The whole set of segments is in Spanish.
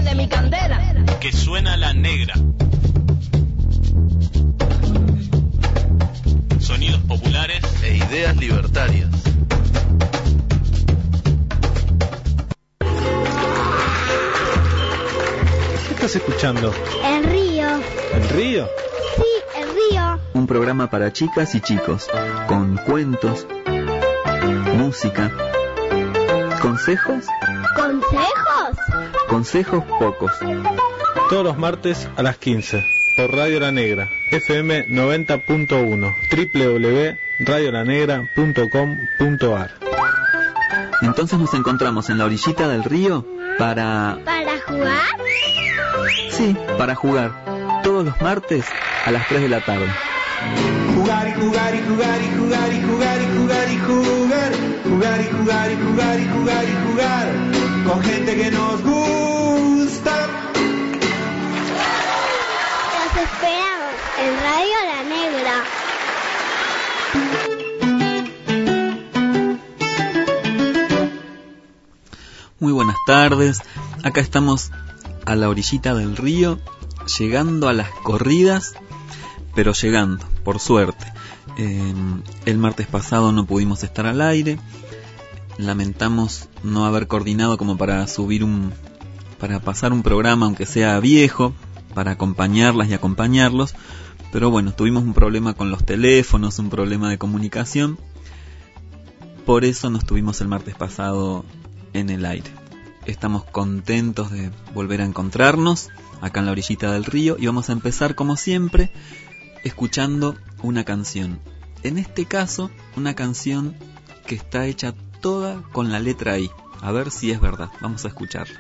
de mi candela. Que suena la negra. Sonidos populares e ideas libertarias. ¿Qué estás escuchando? El río. ¿El río? Sí, el río. Un programa para chicas y chicos, con cuentos, música, consejos. ¿Consejos? Consejos pocos. Todos los martes a las 15, por Radio La Negra, FM 90.1, www.radiolanegra.com.ar. Entonces nos encontramos en la orillita del río para... ¿Para jugar? Sí, para jugar. Todos los martes a las 3 de la tarde. Jugar y jugar y jugar y jugar y jugar y jugar y jugar. Jugar y jugar y jugar y jugar y jugar. Con gente que nos gusta. Los esperamos en Radio La Negra. Muy buenas tardes. Acá estamos a la orillita del río, llegando a las corridas, pero llegando, por suerte. El martes pasado no pudimos estar al aire. Lamentamos no haber coordinado como para para pasar un programa, aunque sea viejo, para acompañarlas y acompañarlos. Pero bueno, tuvimos un problema con los teléfonos, un problema de comunicación. Por eso no estuvimos el martes pasado en el aire. Estamos contentos de volver a encontrarnos acá en la orillita del río y vamos a empezar como siempre escuchando una canción. En este caso, una canción que está hecha toda con la letra I. A ver si es verdad. Vamos a escucharla.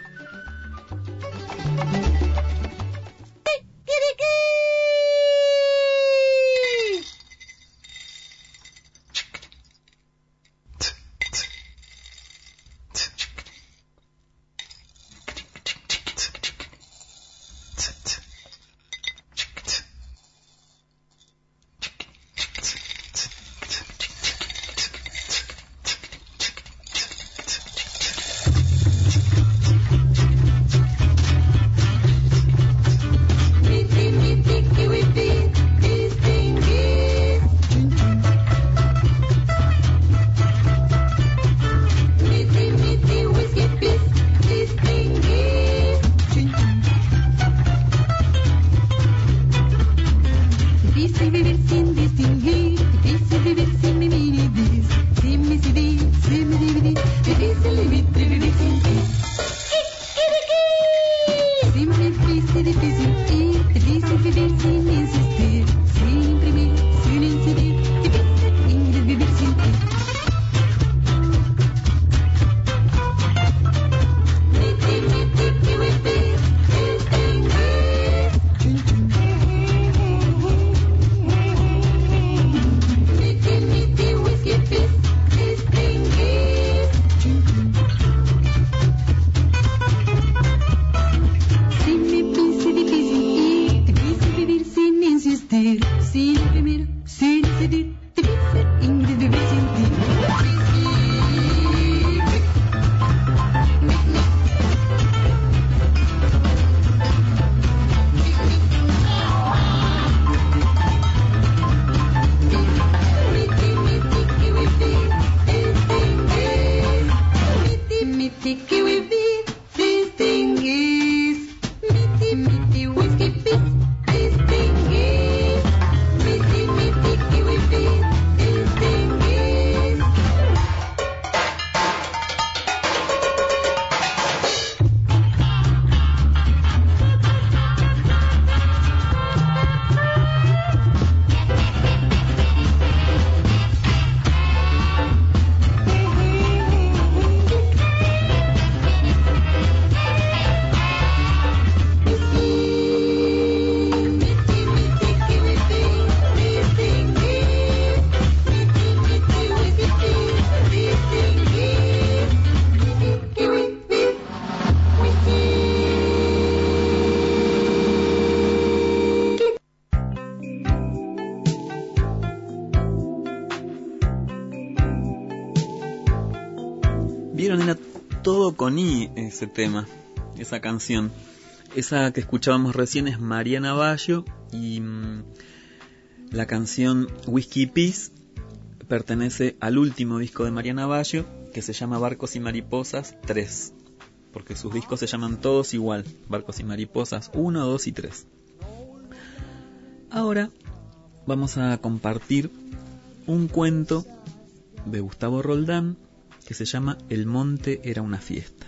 Vieron, era todo con I ese tema, esa canción. Esa que escuchábamos recién es Mariana Bayo y la canción Whiskey Peace pertenece al último disco de Mariana Bayo, que se llama Barcos y Mariposas 3, porque sus discos se llaman todos igual, Barcos y Mariposas 1, 2 y 3. Ahora vamos a compartir un cuento de Gustavo Roldán que se llama El monte era una fiesta.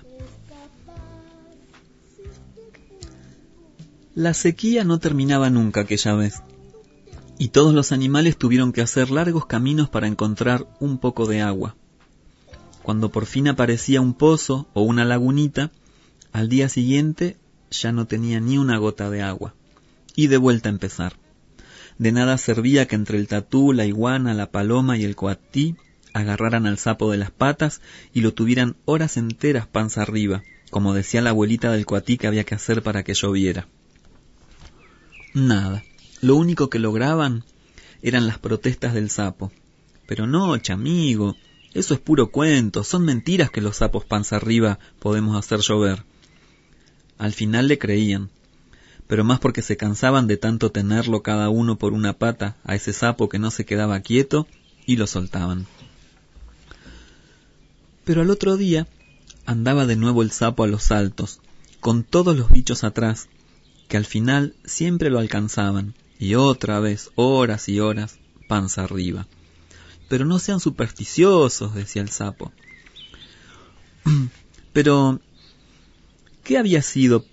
La sequía no terminaba nunca aquella vez, y todos los animales tuvieron que hacer largos caminos para encontrar un poco de agua. Cuando por fin aparecía un pozo o una lagunita, al día siguiente ya no tenía ni una gota de agua, y de vuelta a empezar. De nada servía que entre el tatú, la iguana, la paloma y el coatí agarraran al sapo de las patas y lo tuvieran horas enteras panza arriba, como decía la abuelita del coatí que había que hacer para que lloviera. Nada, lo único que lograban eran las protestas del sapo. Pero no, chamigo, eso es puro cuento, son mentiras que los sapos panza arriba podemos hacer llover. Al final le creían, pero más porque se cansaban de tanto tenerlo cada uno por una pata a ese sapo que no se quedaba quieto y lo soltaban. Pero al otro día andaba de nuevo el sapo a los saltos, con todos los bichos atrás, que al final siempre lo alcanzaban, y otra vez, horas y horas, panza arriba. Pero no sean supersticiosos, decía el sapo. Pero que había sido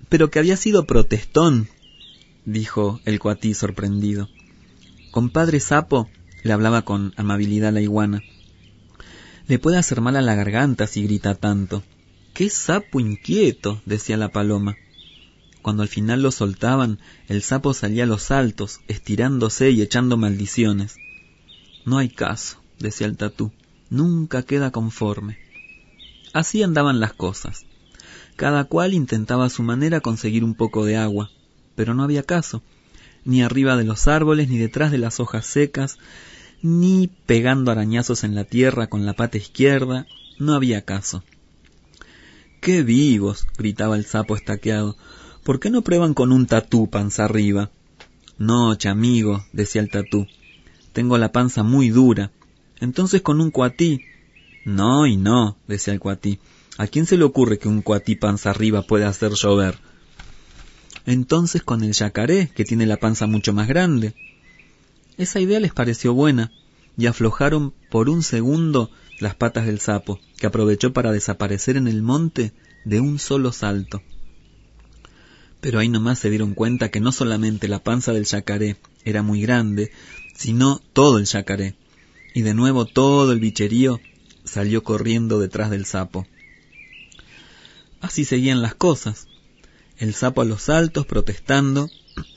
protestón, dijo el coatí sorprendido. Compadre sapo, le hablaba con amabilidad la iguana, le puede hacer mal a la garganta si grita tanto. ¡Qué sapo inquieto!, decía la paloma. Cuando al final lo soltaban, el sapo salía a los saltos, estirándose y echando maldiciones. No hay caso, decía el tatú, nunca queda conforme. Así andaban las cosas. Cada cual intentaba a su manera conseguir un poco de agua, pero no había caso, ni arriba de los árboles, ni detrás de las hojas secas, ni pegando arañazos en la tierra con la pata izquierda, no había caso. ¡Qué vivos!, gritaba el sapo estaqueado. ¿Por qué no prueban con un tatú panza arriba? No, chamigo, decía el tatú, tengo la panza muy dura. Entonces con un coatí. No y no, decía el coatí. ¿A quién se le ocurre que un coatí panza arriba puede hacer llover? Entonces con el yacaré, que tiene la panza mucho más grande. Esa idea les pareció buena, y aflojaron por un segundo las patas del sapo, que aprovechó para desaparecer en el monte de un solo salto. Pero ahí nomás se dieron cuenta que no solamente la panza del yacaré era muy grande, sino todo el yacaré, y de nuevo todo el bicherío salió corriendo detrás del sapo. Así seguían las cosas, el sapo a los saltos protestando,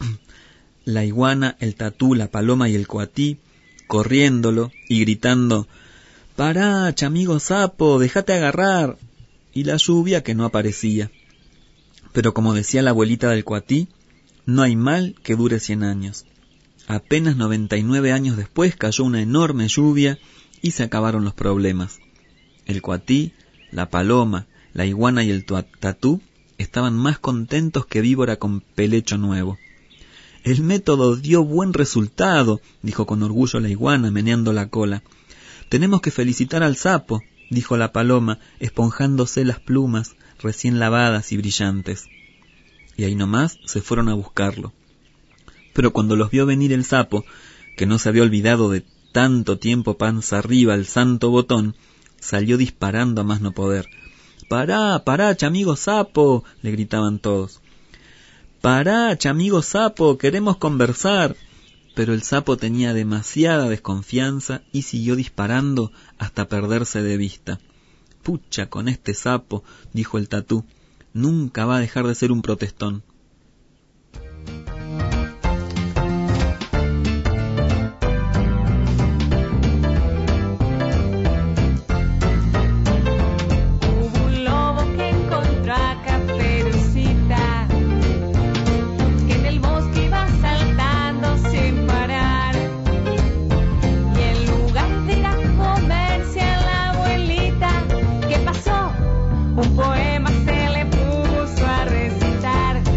la iguana, el tatú, la paloma y el coatí corriéndolo y gritando «¡Pará, chamigo sapo, déjate agarrar!», y la lluvia que no aparecía. Pero como decía la abuelita del coatí, no hay mal que dure 100 años. Apenas 99 años después cayó una enorme lluvia y se acabaron los problemas. El coatí, la paloma, la iguana y el tatú estaban más contentos que víbora con pelecho nuevo. «El método dio buen resultado», dijo con orgullo la iguana, meneando la cola. «Tenemos que felicitar al sapo», dijo la paloma, esponjándose las plumas recién lavadas y brillantes. Y ahí nomás se fueron a buscarlo. Pero cuando los vio venir el sapo, que no se había olvidado de tanto tiempo panza arriba el santo botón, salió disparando a más no poder. «¡Pará, pará, chamigo sapo!», le gritaban todos. «Pará, chamigo sapo, queremos conversar». Pero el sapo tenía demasiada desconfianza y siguió disparando hasta perderse de vista. «Pucha con este sapo», dijo el tatú, «nunca va a dejar de ser un protestón». Un poema se le puso a recitar.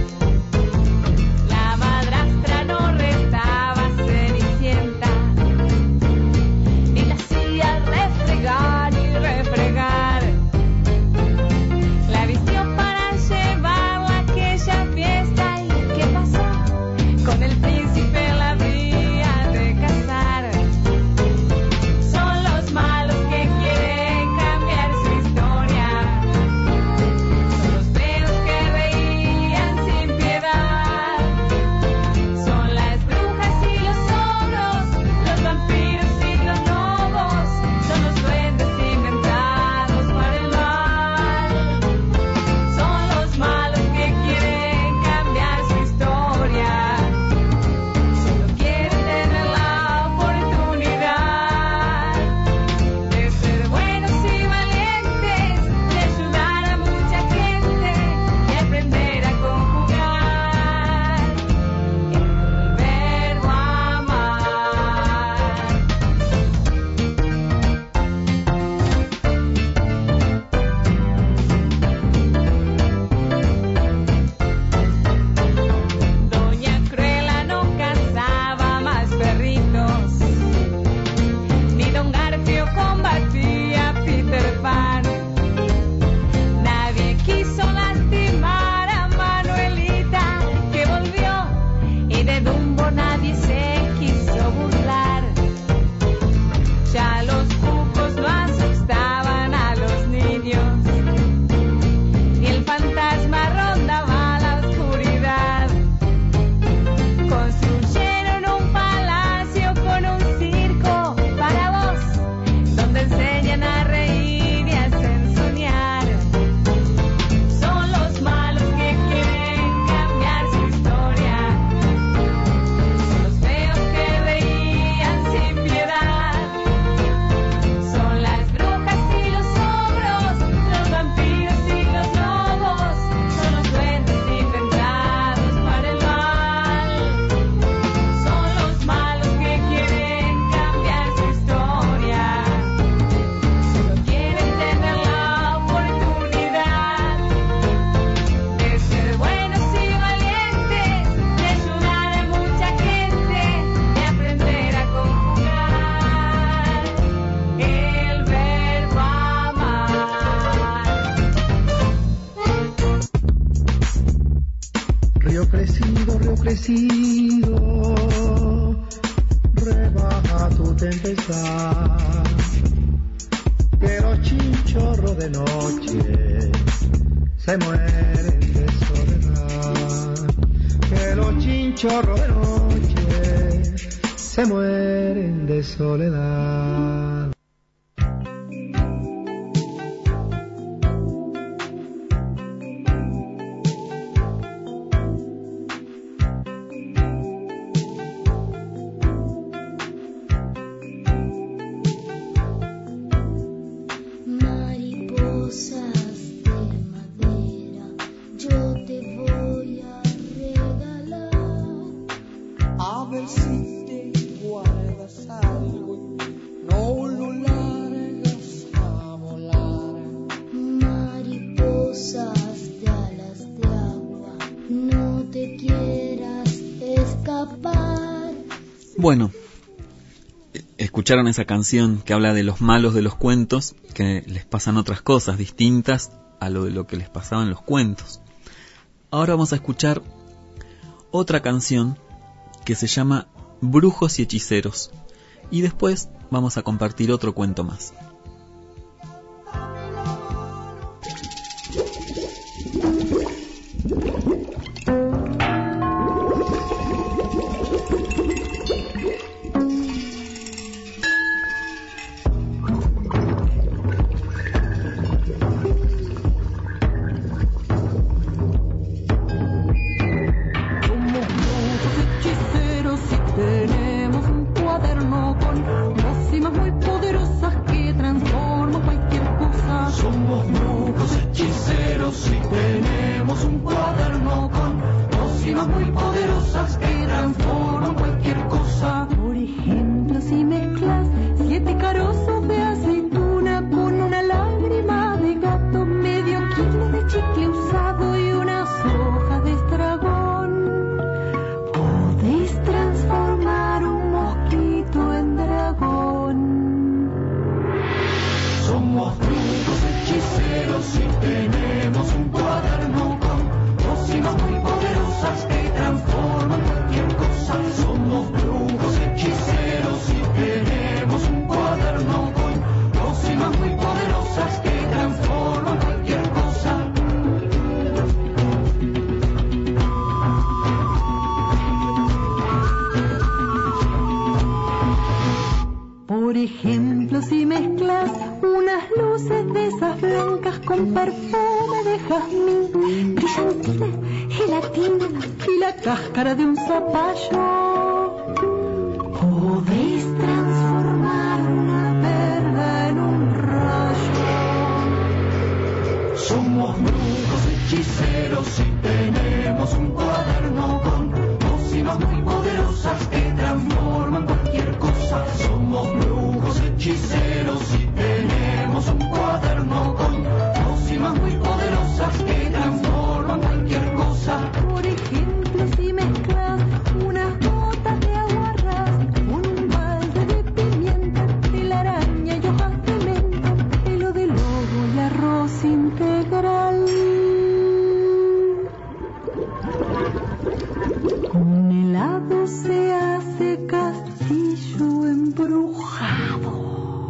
río crecido, rebaja tu tempestad, que los chinchorros de noche se mueren de soledad, que los chinchorros de noche se mueren de soledad. Bueno, escucharon esa canción que habla de los malos de los cuentos, que les pasan otras cosas distintas a lo de lo que les pasaba en los cuentos. Ahora vamos a escuchar otra canción que se llama Brujos y Hechiceros, y después vamos a compartir otro cuento más. Cáscara de un zapallo, podéis transformar una perla en un rayo. Somos brujos hechiceros y tenemos un cuaderno con pócimas muy poderosas que transforman cualquier cosa. Somos brujos hechiceros y tenemos un cuaderno con pócimas muy poderosas que transforman cualquier cosa. Por ejemplo, si mezclas unas gotas de aguarrás con un balde de pimienta, telaraña y hojas de menta, pelo de lobo y arroz integral. Con helado se hace castillo embrujado.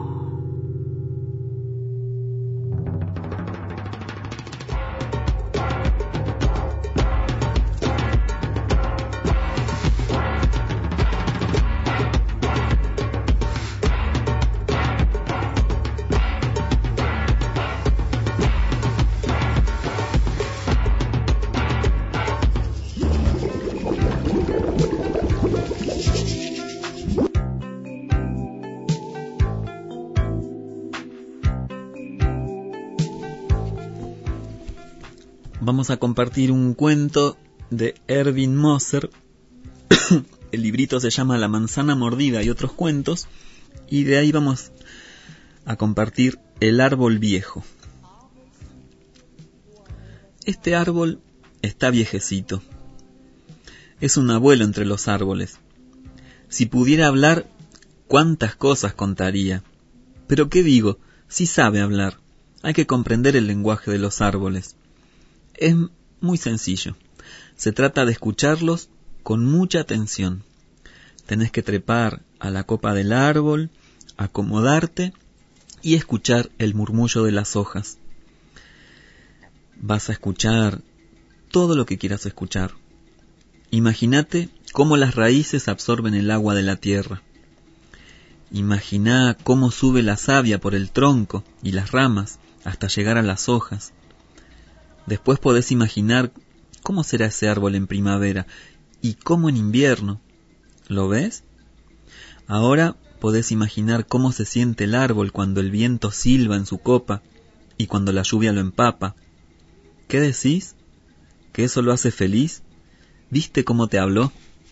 Vamos a compartir un cuento de Erwin Moser. El librito se llama La manzana mordida y otros cuentos, y de ahí vamos a compartir El árbol viejo. Este árbol está viejecito. Es un abuelo entre los árboles. Si pudiera hablar, cuántas cosas contaría. Pero ¿qué digo? Si sabe hablar. Hay que comprender el lenguaje de los árboles. Es muy sencillo. Se trata de escucharlos con mucha atención. Tenés que trepar a la copa del árbol, acomodarte y escuchar el murmullo de las hojas. Vas a escuchar todo lo que quieras escuchar. Imagínate cómo las raíces absorben el agua de la tierra. Imagina cómo sube la savia por el tronco y las ramas hasta llegar a las hojas. Después podés imaginar cómo será ese árbol en primavera y cómo en invierno. ¿Lo ves? Ahora podés imaginar cómo se siente el árbol cuando el viento silba en su copa y cuando la lluvia lo empapa. ¿Qué decís? ¿Que eso lo hace feliz? ¿Viste cómo te habló?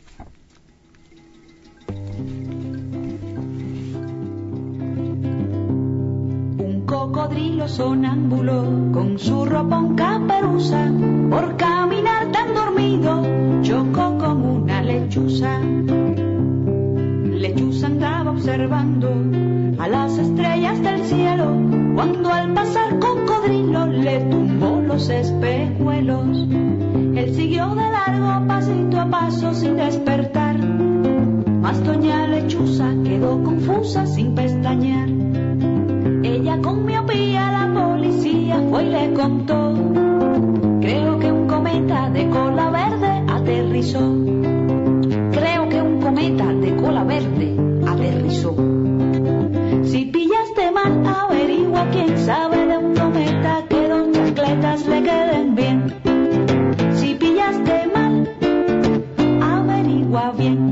Un cocodrilo sonámbulo con su ropón caperuza, por caminar tan dormido chocó con una lechuza. Lechuza andaba observando a las estrellas del cielo, cuando al pasar cocodrilo le tumbó los espejuelos. Él siguió de largo pasito a paso sin despertar, mas doña Lechuza quedó confusa sin pestañear. Ella con miopía a la policía fue y le contó: creo que un cometa de cola verde aterrizó. Creo que un cometa de cola verde aterrizó. Si pillaste mal, averigua, quién sabe de un cometa que dos chancletas le queden bien. Si pillaste mal, averigua bien.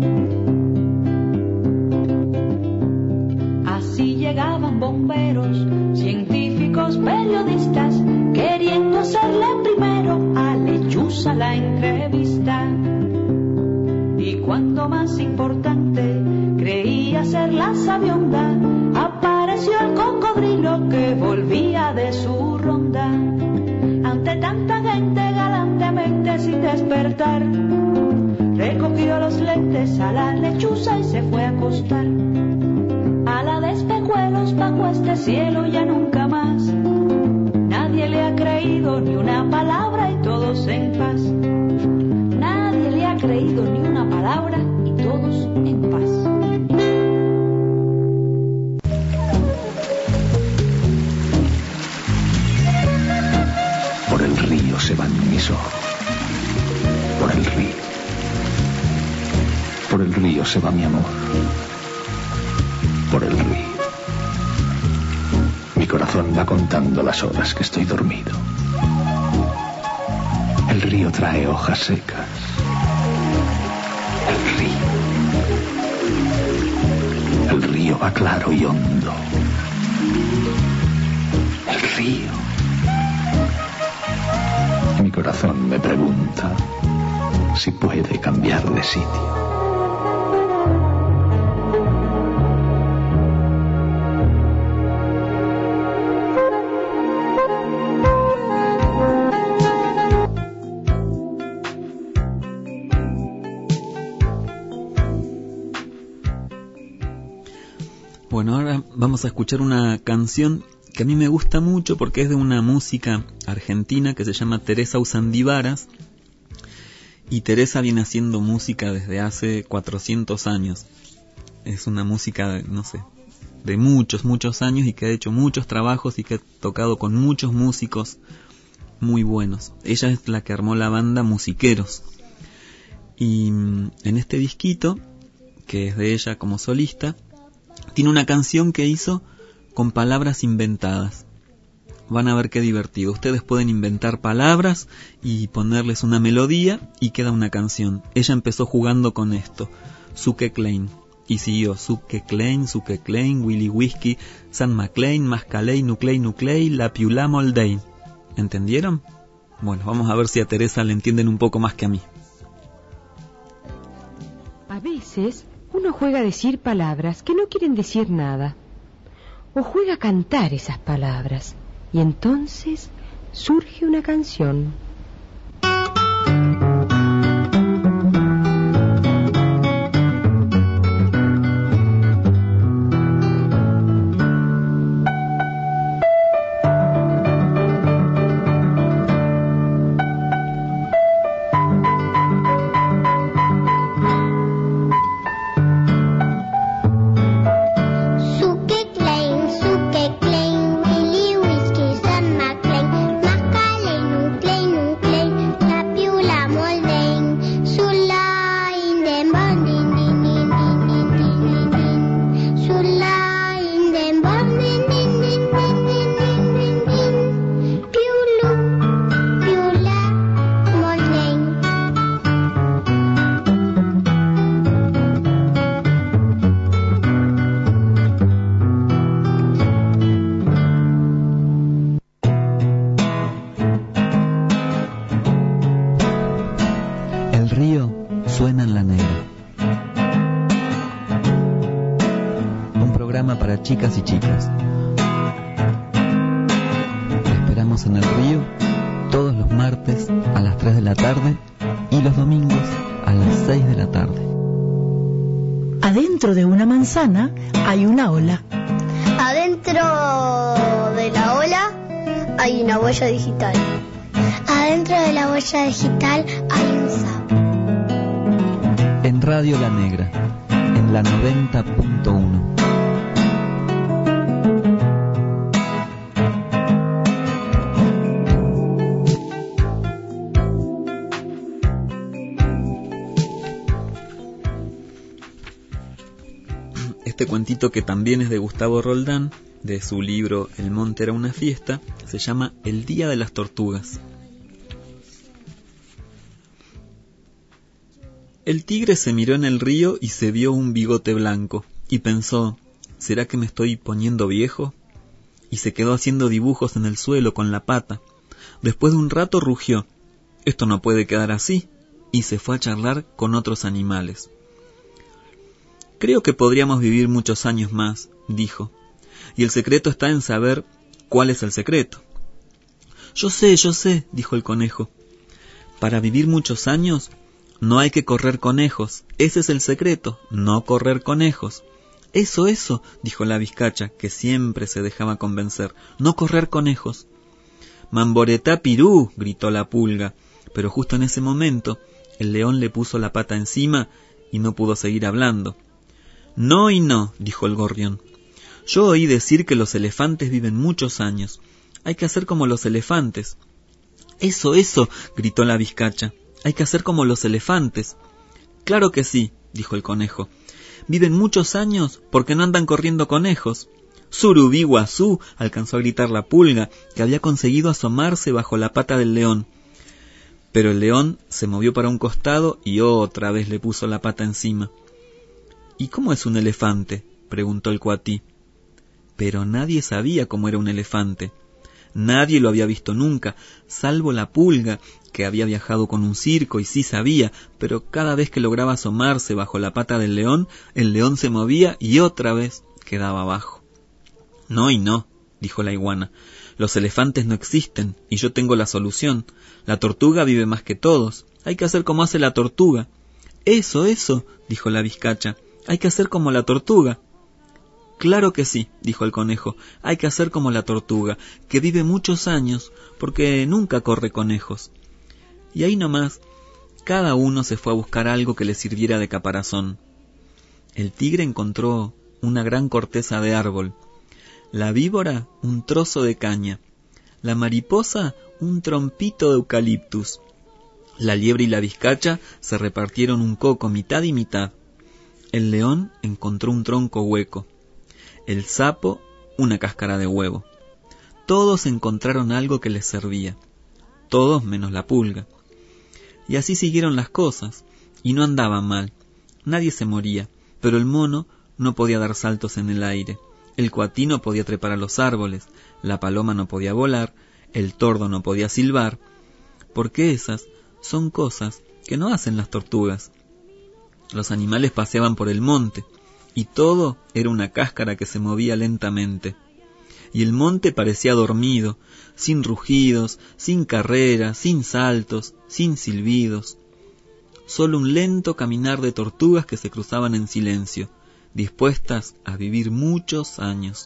Así llegaban bomberos, científicos, periodistas, queriendo hacerle primero a Lechuza la entrevista. Y cuando más importante creía ser la sabionda, apareció el cocodrilo que volvía de su ronda. Ante tanta gente galantemente sin despertar, recogió los lentes a la lechuza y se fue a acostar. A la de espejuelos bajo este cielo ya nunca más, nadie le ha creído ni una palabra y todos en paz. Nadie le ha creído ni una palabra y todos en paz. Por el río se van mis ojos. Por el río. Por el río se va mi amor. Por el río. Mi corazón va contando las horas que estoy dormido. El río trae hojas secas. El río. El río va claro y hondo. El río. Mi corazón me pregunta si puede cambiar de sitio. Bueno, ahora vamos a escuchar una canción que a mí me gusta mucho porque es de una música argentina que se llama Teresa Usandivaras. Y Teresa viene haciendo música desde hace 400 años. Es una música, no sé, de muchos, muchos años y que ha hecho muchos trabajos y que ha tocado con muchos músicos muy buenos. Ella es la que armó la banda Musiqueros. Y en este disquito, que es de ella como solista, tiene una canción que hizo con palabras inventadas. Van a ver qué divertido. Ustedes pueden inventar palabras y ponerles una melodía y queda una canción. Ella empezó jugando con esto. Suque Klein. Y siguió Suque Klein, Willy Whisky, San McLean, Mascaley, Nuclei, La Piula Moldein. ¿Entendieron? Bueno, vamos a ver si a Teresa le entienden un poco más que a mí. A veces uno juega a decir palabras que no quieren decir nada. O juega a cantar esas palabras. Y entonces surge una canción. chicas y chicos. Te esperamos en el río todos los martes a las 3 de la tarde y los domingos a las 6 de la tarde. Adentro de una manzana hay una ola. Adentro de la ola hay una huella digital. Adentro de la huella digital hay un sapo. En Radio La Negra, en la 90.1. Este cuentito, que también es de Gustavo Roldán, de su libro El monte era una fiesta, se llama El día de las tortugas. El tigre se miró en el río y se vio un bigote blanco, y pensó, ¿será que me estoy poniendo viejo? Y se quedó haciendo dibujos en el suelo con la pata. Después de un rato rugió, esto no puede quedar así, y se fue a charlar con otros animales. Creo que podríamos vivir muchos años más, dijo, y el secreto está en saber cuál es el secreto. Yo sé, dijo el conejo. Para vivir muchos años no hay que correr conejos, ese es el secreto, no correr conejos. Eso, dijo la vizcacha, que siempre se dejaba convencer, no correr conejos. Mamboretá pirú, gritó la pulga, pero justo en ese momento el león le puso la pata encima y no pudo seguir hablando. No y no, dijo el gorrión. Yo oí decir que los elefantes viven muchos años. Hay que hacer como los elefantes. Eso, gritó la vizcacha. Hay que hacer como los elefantes. Claro que sí, dijo el conejo. Viven muchos años porque no andan corriendo conejos. Surubí guazú, alcanzó a gritar la pulga, que había conseguido asomarse bajo la pata del león. Pero el león se movió para un costado y otra vez le puso la pata encima. ¿Y cómo es un elefante?, preguntó el cuatí. Pero nadie sabía cómo era un elefante. Nadie lo había visto nunca, salvo la pulga, que había viajado con un circo y sí sabía, pero cada vez que lograba asomarse bajo la pata del león, el león se movía y otra vez quedaba abajo. No y no, dijo la iguana. Los elefantes no existen y yo tengo la solución. La tortuga vive más que todos. Hay que hacer como hace la tortuga. Eso, dijo la vizcacha. Hay que hacer como la tortuga. Claro que sí, dijo el conejo. Hay que hacer como la tortuga, que vive muchos años, porque nunca corre conejos. Y ahí nomás, cada uno se fue a buscar algo que le sirviera de caparazón. El tigre encontró una gran corteza de árbol, la víbora un trozo de caña, la mariposa un trompito de eucaliptus, la liebre y la vizcacha se repartieron un coco mitad y mitad, el león encontró un tronco hueco, el sapo una cáscara de huevo. Todos encontraron algo que les servía, todos menos la pulga. Y así siguieron las cosas, y no andaban mal. Nadie se moría, pero el mono no podía dar saltos en el aire, el cuatí no podía trepar a los árboles, la paloma no podía volar, el tordo no podía silbar, porque esas son cosas que no hacen las tortugas. Los animales paseaban por el monte, y todo era una cáscara que se movía lentamente. Y el monte parecía dormido, sin rugidos, sin carreras, sin saltos, sin silbidos. Solo un lento caminar de tortugas que se cruzaban en silencio, dispuestas a vivir muchos años.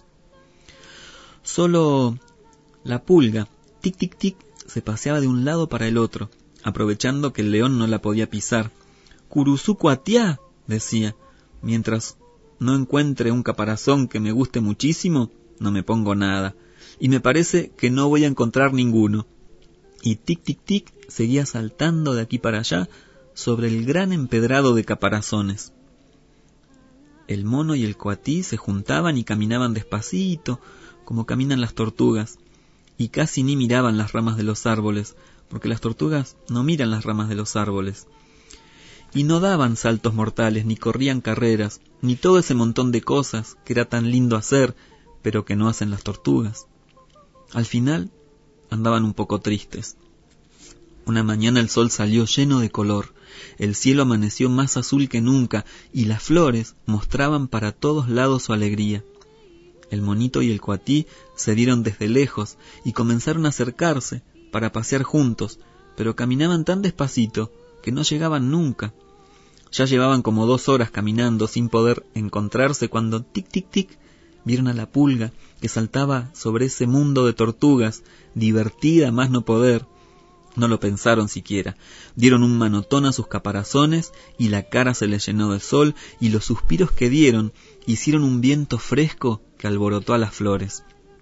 Solo la pulga, tic tic tic, se paseaba de un lado para el otro, aprovechando que el león no la podía pisar. «Curuzú cuatiá», decía, «mientras no encuentre un caparazón que me guste muchísimo, no me pongo nada, y me parece que no voy a encontrar ninguno». Y tic tic tic seguía saltando de aquí para allá sobre el gran empedrado de caparazones. El mono y el coatí se juntaban y caminaban despacito, como caminan las tortugas, y casi ni miraban las ramas de los árboles, porque las tortugas no miran las ramas de los árboles. Y no daban saltos mortales, ni corrían carreras, ni todo ese montón de cosas que era tan lindo hacer, pero que no hacen las tortugas. Al final andaban un poco tristes. Una mañana el sol salió lleno de color, el cielo amaneció más azul que nunca, y las flores mostraban para todos lados su alegría. El monito y el coatí se vieron desde lejos y comenzaron a acercarse para pasear juntos, pero caminaban tan despacito que no llegaban nunca. Ya llevaban como 2 horas caminando sin poder encontrarse cuando tic tic tic vieron a la pulga que saltaba sobre ese mundo de tortugas, divertida más no poder. No lo pensaron siquiera, dieron un manotón a sus caparazones y la cara se les llenó de sol, y los suspiros que dieron hicieron un viento fresco que alborotó a las flores.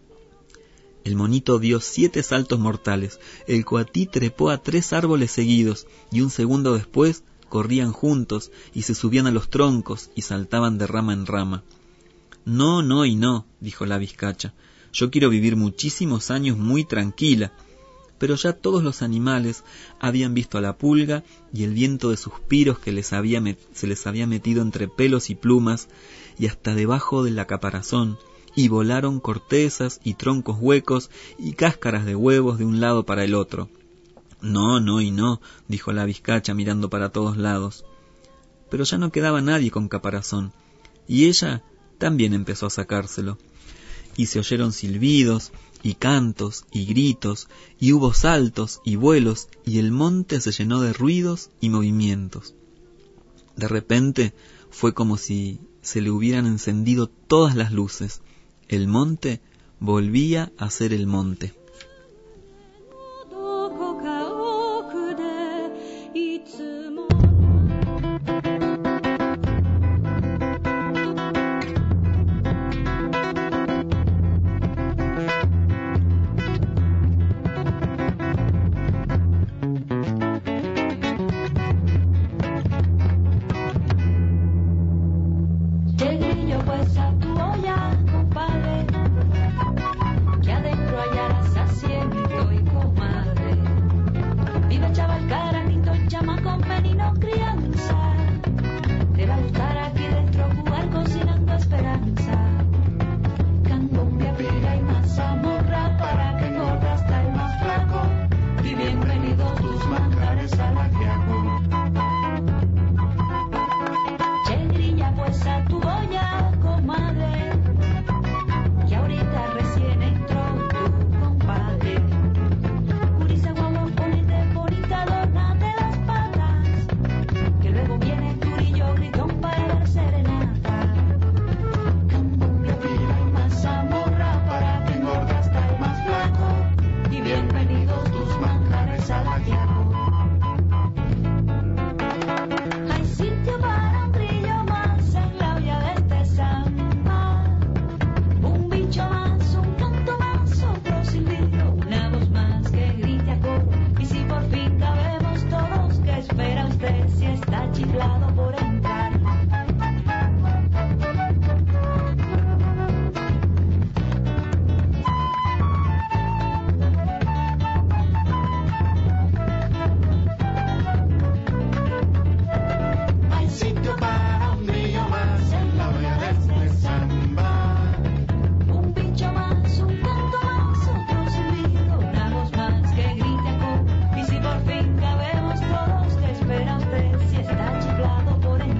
El monito dio 7 saltos mortales, el coatí trepó a 3 árboles seguidos, y un segundo después corrían juntos y se subían a los troncos y saltaban de rama en rama. No, no y no, dijo la vizcacha, yo quiero vivir muchísimos años muy tranquila. Pero ya todos los animales habían visto a la pulga, y el viento de suspiros que se les había metido entre pelos y plumas y hasta debajo de la caparazón, y volaron cortezas y troncos huecos y cáscaras de huevos de un lado para el otro. No, no y no, dijo la vizcacha mirando para todos lados. Pero ya no quedaba nadie con caparazón, y ella también empezó a sacárselo. Y se oyeron silbidos y cantos y gritos, y hubo saltos y vuelos, y el monte se llenó de ruidos y movimientos. De repente fue como si se le hubieran encendido todas las luces. El monte volvía a ser el monte. Si está chiflado por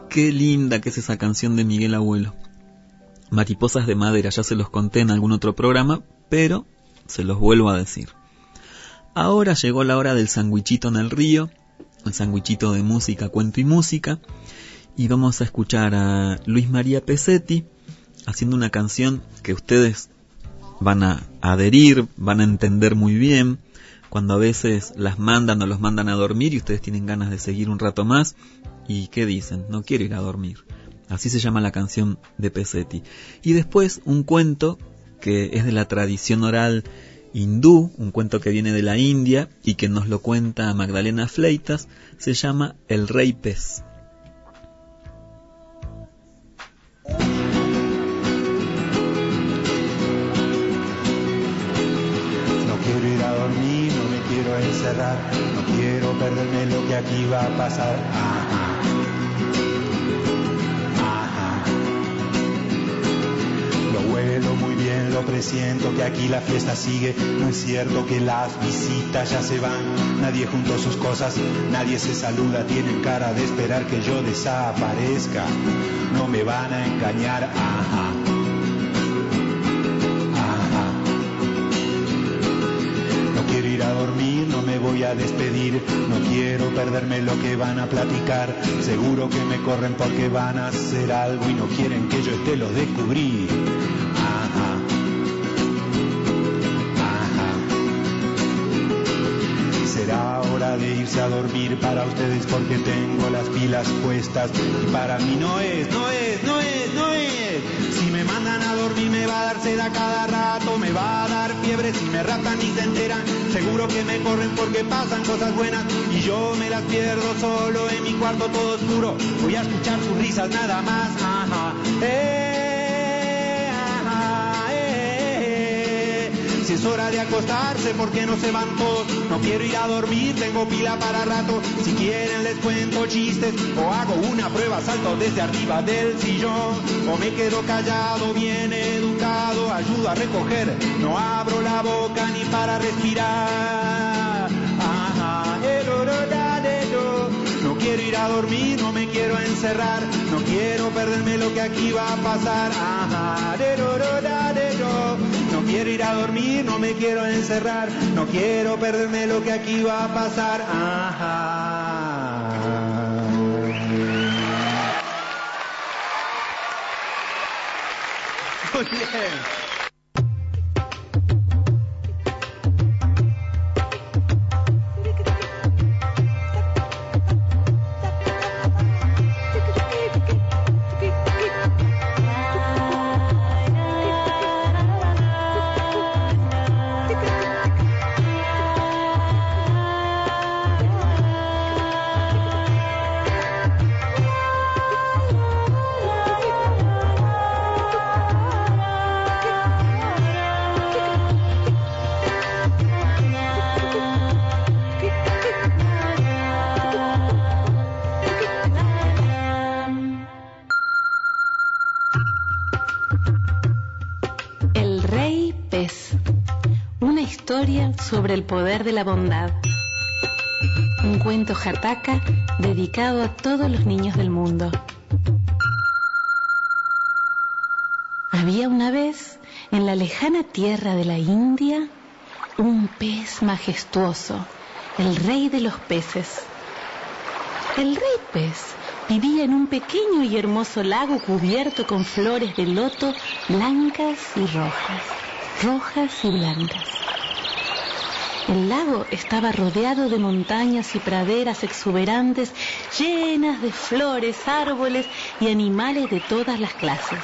Qué linda que es esa canción de Miguel Abuelo. Mariposas de madera, ya se los conté en algún otro programa, pero se los vuelvo a decir. Ahora llegó la hora del sandwichito en el río, el sandwichito de música, cuento y música, y vamos a escuchar a Luis María Pesetti haciendo una canción que ustedes van a adherir, van a entender muy bien, cuando a veces las mandan o los mandan a dormir y ustedes tienen ganas de seguir un rato más, y ¿qué dicen? No quiero ir a dormir. Así se llama la canción de Pesetti. Y después un cuento que es de la tradición oral hindú, un cuento que viene de la India y que nos lo cuenta Magdalena Fleitas, se llama El Rey Pez. No quiero ir a dormir, no me quiero encerrar, no quiero perderme lo que aquí va a pasar. Lo huelo muy bien, lo presiento que aquí la fiesta sigue. No es cierto que las visitas ya se van, nadie juntó sus cosas, nadie se saluda, tienen cara de esperar que yo desaparezca. No me van a engañar, No quiero ir a dormir, no me voy a despedir, no quiero perderme lo que van a platicar. Seguro que me corren porque van a hacer algo y no quieren que yo esté, lo descubrí. Será hora de irse a dormir para ustedes porque tengo las pilas puestas y para mí no es. Si me mandan a dormir me va a dar sed a cada rato, me va a dar fiebre si me raptan y se enteran. Seguro que me corren porque pasan cosas buenas y yo me las pierdo solo en mi cuarto todo oscuro. Voy a escuchar sus risas nada más. Si es hora de acostarse, ¿por qué no se van todos? No quiero ir a dormir, tengo pila para rato. Si quieren les cuento chistes o hago una prueba, salto desde arriba del sillón. O me quedo callado, bien educado, ayudo a recoger, no abro la boca ni para respirar. No quiero ir a dormir, no me quiero encerrar, no quiero perderme lo que aquí va a pasar. No quiero ir a dormir, no me quiero encerrar, no quiero perderme lo que aquí va a pasar. Muy bien. Sobre el poder de la bondad. Un cuento jataca dedicado a todos los niños del mundo. Había una vez, en la lejana tierra de la India, un pez majestuoso, el rey de los peces. El rey pez vivía en un pequeño y hermoso lago cubierto con flores de loto blancas y rojas, rojas y blancas. El lago estaba rodeado de montañas y praderas exuberantes, llenas de flores, árboles y animales de todas las clases.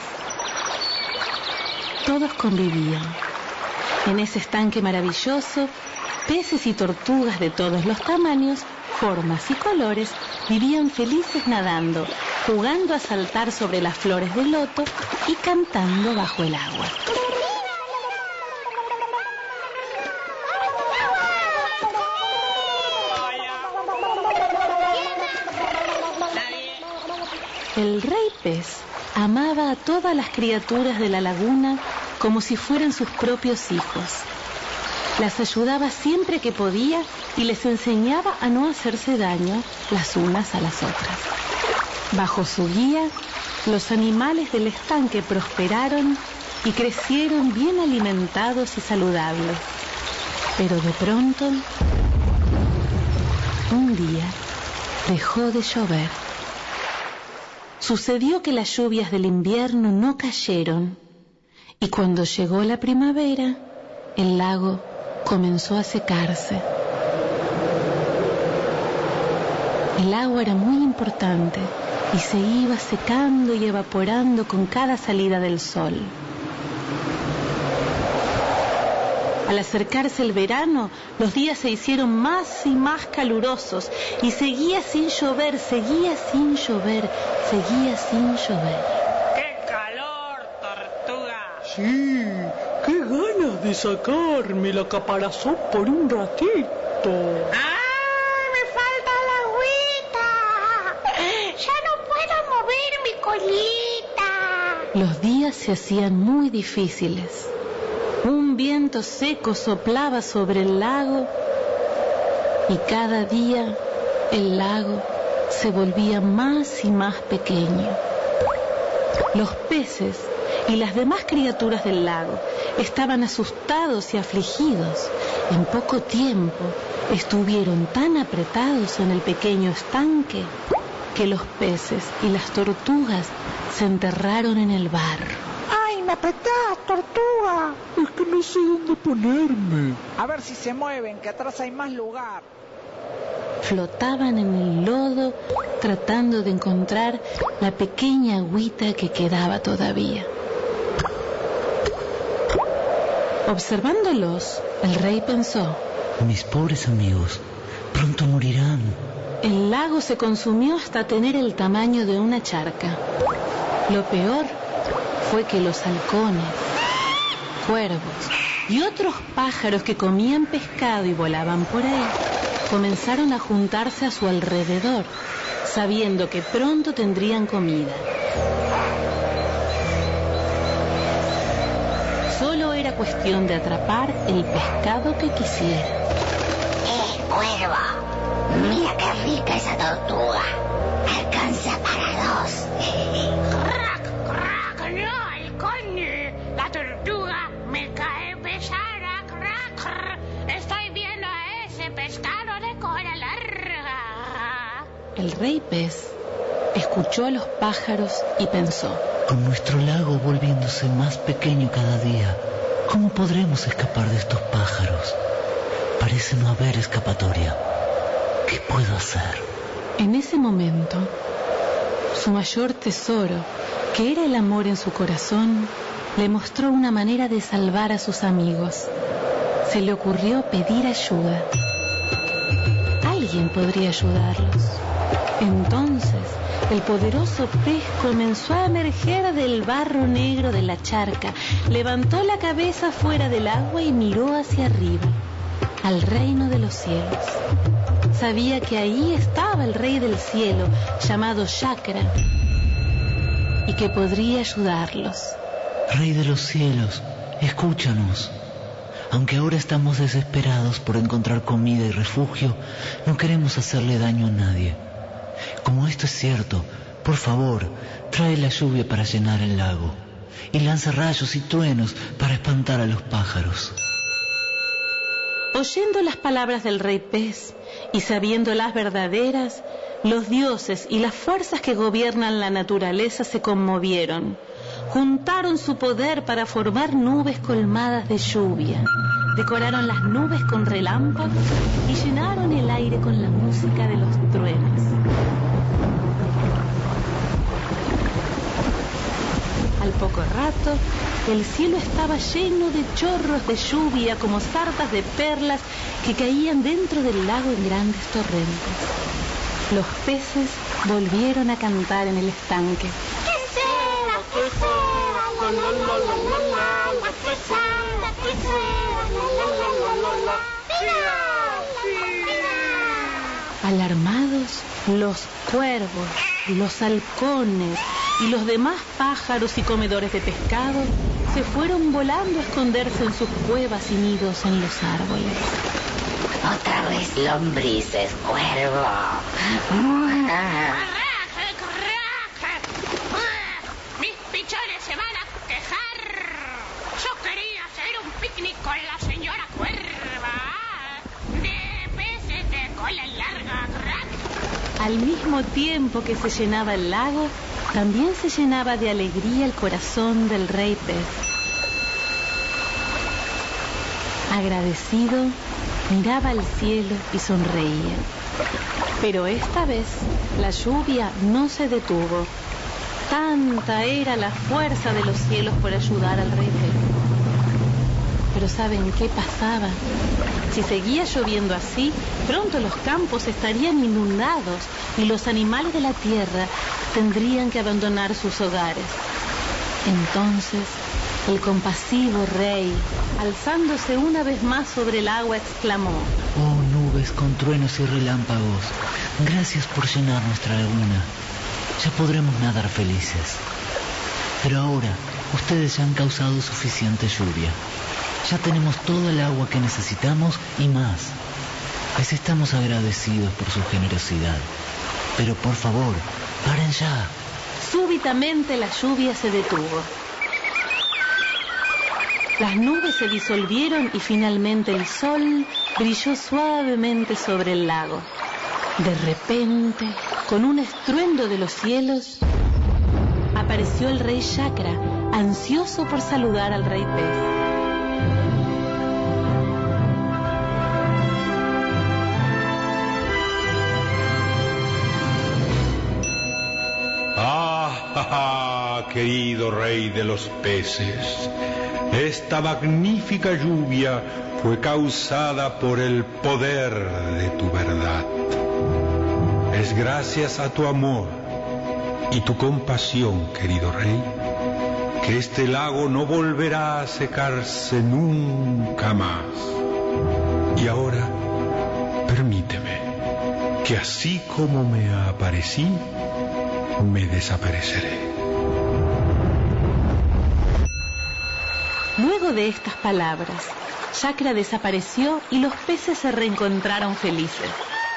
Todos convivían. En ese estanque maravilloso, peces y tortugas de todos los tamaños, formas y colores vivían felices nadando, jugando a saltar sobre las flores de loto y cantando bajo el agua. El rey pez amaba a todas las criaturas de la laguna como si fueran sus propios hijos. Las ayudaba siempre que podía y les enseñaba a no hacerse daño las unas a las otras. Bajo su guía, los animales del estanque prosperaron y crecieron bien alimentados y saludables. Pero de pronto, un día, dejó de llover. Sucedió que las lluvias del invierno no cayeron, y cuando llegó la primavera, el lago comenzó a secarse. El agua era muy importante y se iba secando y evaporando con cada salida del sol. Al acercarse el verano, los días se hicieron más y más calurosos y seguía sin llover, seguía sin llover, seguía sin llover. ¡Qué calor, tortuga! Sí, qué ganas de sacarme la caparazón por un ratito. ¡Ay, me falta la agüita! ¡Ya no puedo mover mi colita! Los días se hacían muy difíciles. Un viento seco soplaba sobre el lago y cada día el lago se volvía más y más pequeño. Los peces y las demás criaturas del lago estaban asustados y afligidos. En poco tiempo estuvieron tan apretados en el pequeño estanque que los peces y las tortugas se enterraron en el barro. ¡Ay, me apretás, tortuga! Es que no sé dónde ponerme. A ver si se mueven, que atrás hay más lugar. Flotaban en el lodo tratando de encontrar la pequeña agüita que quedaba todavía. Observándolos, el rey pensó: mis pobres amigos, pronto morirán. El lago se consumió hasta tener el tamaño de una charca. Lo peor fue que los halcones, cuervos y otros pájaros que comían pescado y volaban por ahí comenzaron a juntarse a su alrededor, sabiendo que pronto tendrían comida. Solo era cuestión de atrapar el pescado que quisiera. Cuervo, mira qué rica esa tortuga. Alcanza para dos. ¡No, halcón! La tortuga me cae pesada. Estoy viendo a ese pescado de cola larga. El rey pez escuchó a los pájaros y pensó: con nuestro lago volviéndose más pequeño cada día, ¿cómo podremos escapar de estos pájaros? Parece no haber escapatoria. ¿Qué puedo hacer? En ese momento, su mayor tesoro, que era el amor en su corazón, le mostró una manera de salvar a sus amigos. Se le ocurrió pedir ayuda. Alguien podría ayudarlos. Entonces, el poderoso pez comenzó a emerger del barro negro de la charca, levantó la cabeza fuera del agua y miró hacia arriba, al reino de los cielos. Sabía que ahí estaba el rey del cielo, llamado Chakra, y que podría ayudarlos. Rey de los cielos, escúchanos. Aunque ahora estamos desesperados por encontrar comida y refugio, no queremos hacerle daño a nadie. Como esto es cierto, por favor, trae la lluvia para llenar el lago y lanza rayos y truenos para espantar a los pájaros. Oyendo las palabras del rey pez y sabiéndolas verdaderas, los dioses y las fuerzas que gobiernan la naturaleza se conmovieron. Juntaron su poder para formar nubes colmadas de lluvia. Decoraron las nubes con relámpagos y llenaron el aire con la música de los truenos. Al poco rato, el cielo estaba lleno de chorros de lluvia como sartas de perlas que caían dentro del lago en grandes torrentes. Los peces volvieron a cantar en el estanque. Alarmados, los cuervos, los halcones y los demás pájaros y comedores de pescado se fueron volando a esconderse en sus cuevas y nidos en los árboles. Otra vez lombrices, cuervo. mismo tiempo que se llenaba el lago, también se llenaba de alegría el corazón del rey pez. Agradecido, miraba al cielo y sonreía. Pero esta vez la lluvia no se detuvo. Tanta era la fuerza de los cielos por ayudar al rey pez. Pero ¿saben qué pasaba? Si seguía lloviendo así, pronto los campos estarían inundados y los animales de la tierra tendrían que abandonar sus hogares. Entonces, el compasivo rey, alzándose una vez más sobre el agua, exclamó: Oh, nubes con truenos y relámpagos, gracias por llenar nuestra laguna. Ya podremos nadar felices. Pero ahora, ustedes ya han causado suficiente lluvia. Ya tenemos todo el agua que necesitamos y más. Les estamos agradecidos por su generosidad. Pero por favor, paren ya. Súbitamente la lluvia se detuvo. Las nubes se disolvieron y finalmente el sol brilló suavemente sobre el lago. De repente, con un estruendo de los cielos, apareció el rey Chakra, ansioso por saludar al rey pez. Querido rey de los peces, esta magnífica lluvia fue causada por el poder de tu verdad. Es gracias a tu amor y tu compasión, querido rey, que este lago no volverá a secarse nunca más. Y ahora, permíteme que así como me aparecí, me desapareceré. Luego de estas palabras, Chakra desapareció y los peces se reencontraron felices.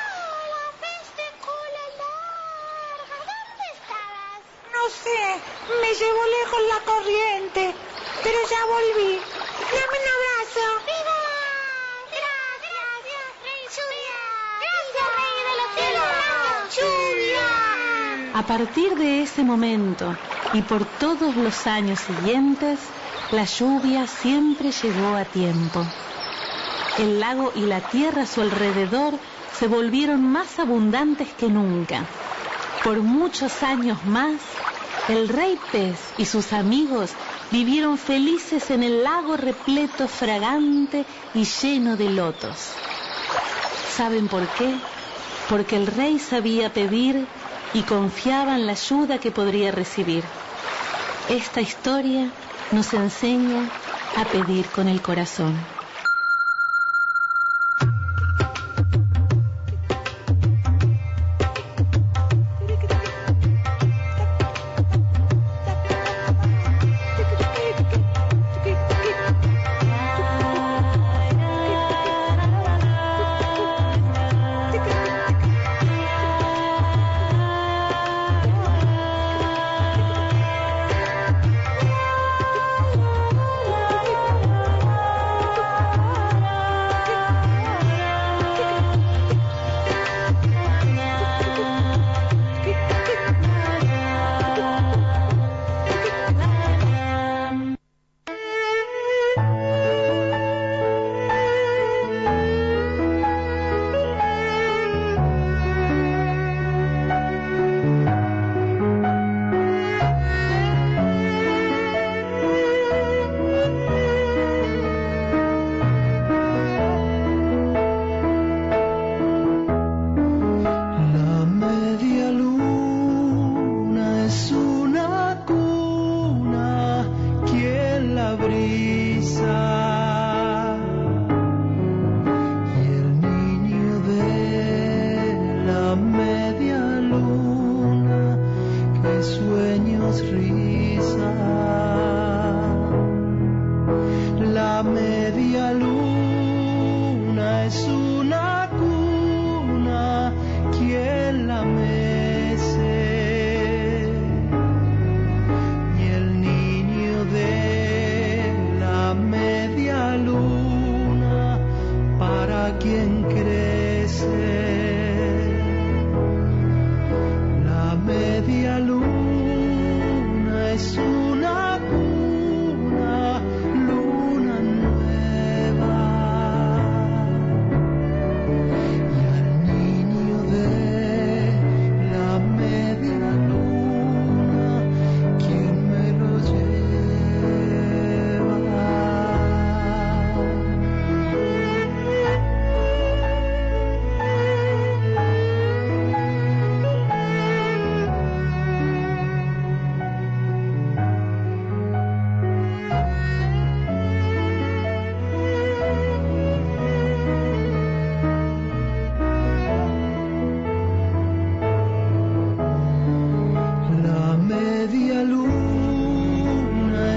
No sé, me llevó lejos la corriente, pero ya volví. Dame un abrazo. ¡Viva! Gracias, Rey Lluvia. Gracias, Rey de los cielos. ¡Lluvia! A partir de ese momento y por todos los años siguientes, la lluvia siempre llegó a tiempo. El lago y la tierra a su alrededor se volvieron más abundantes que nunca. Por muchos años más, el rey pez y sus amigos vivieron felices en el lago repleto, fragante y lleno de lotos. ¿Saben por qué? Porque el rey sabía pedir y confiaba en la ayuda que podría recibir. Esta historia nos enseña a pedir con el corazón.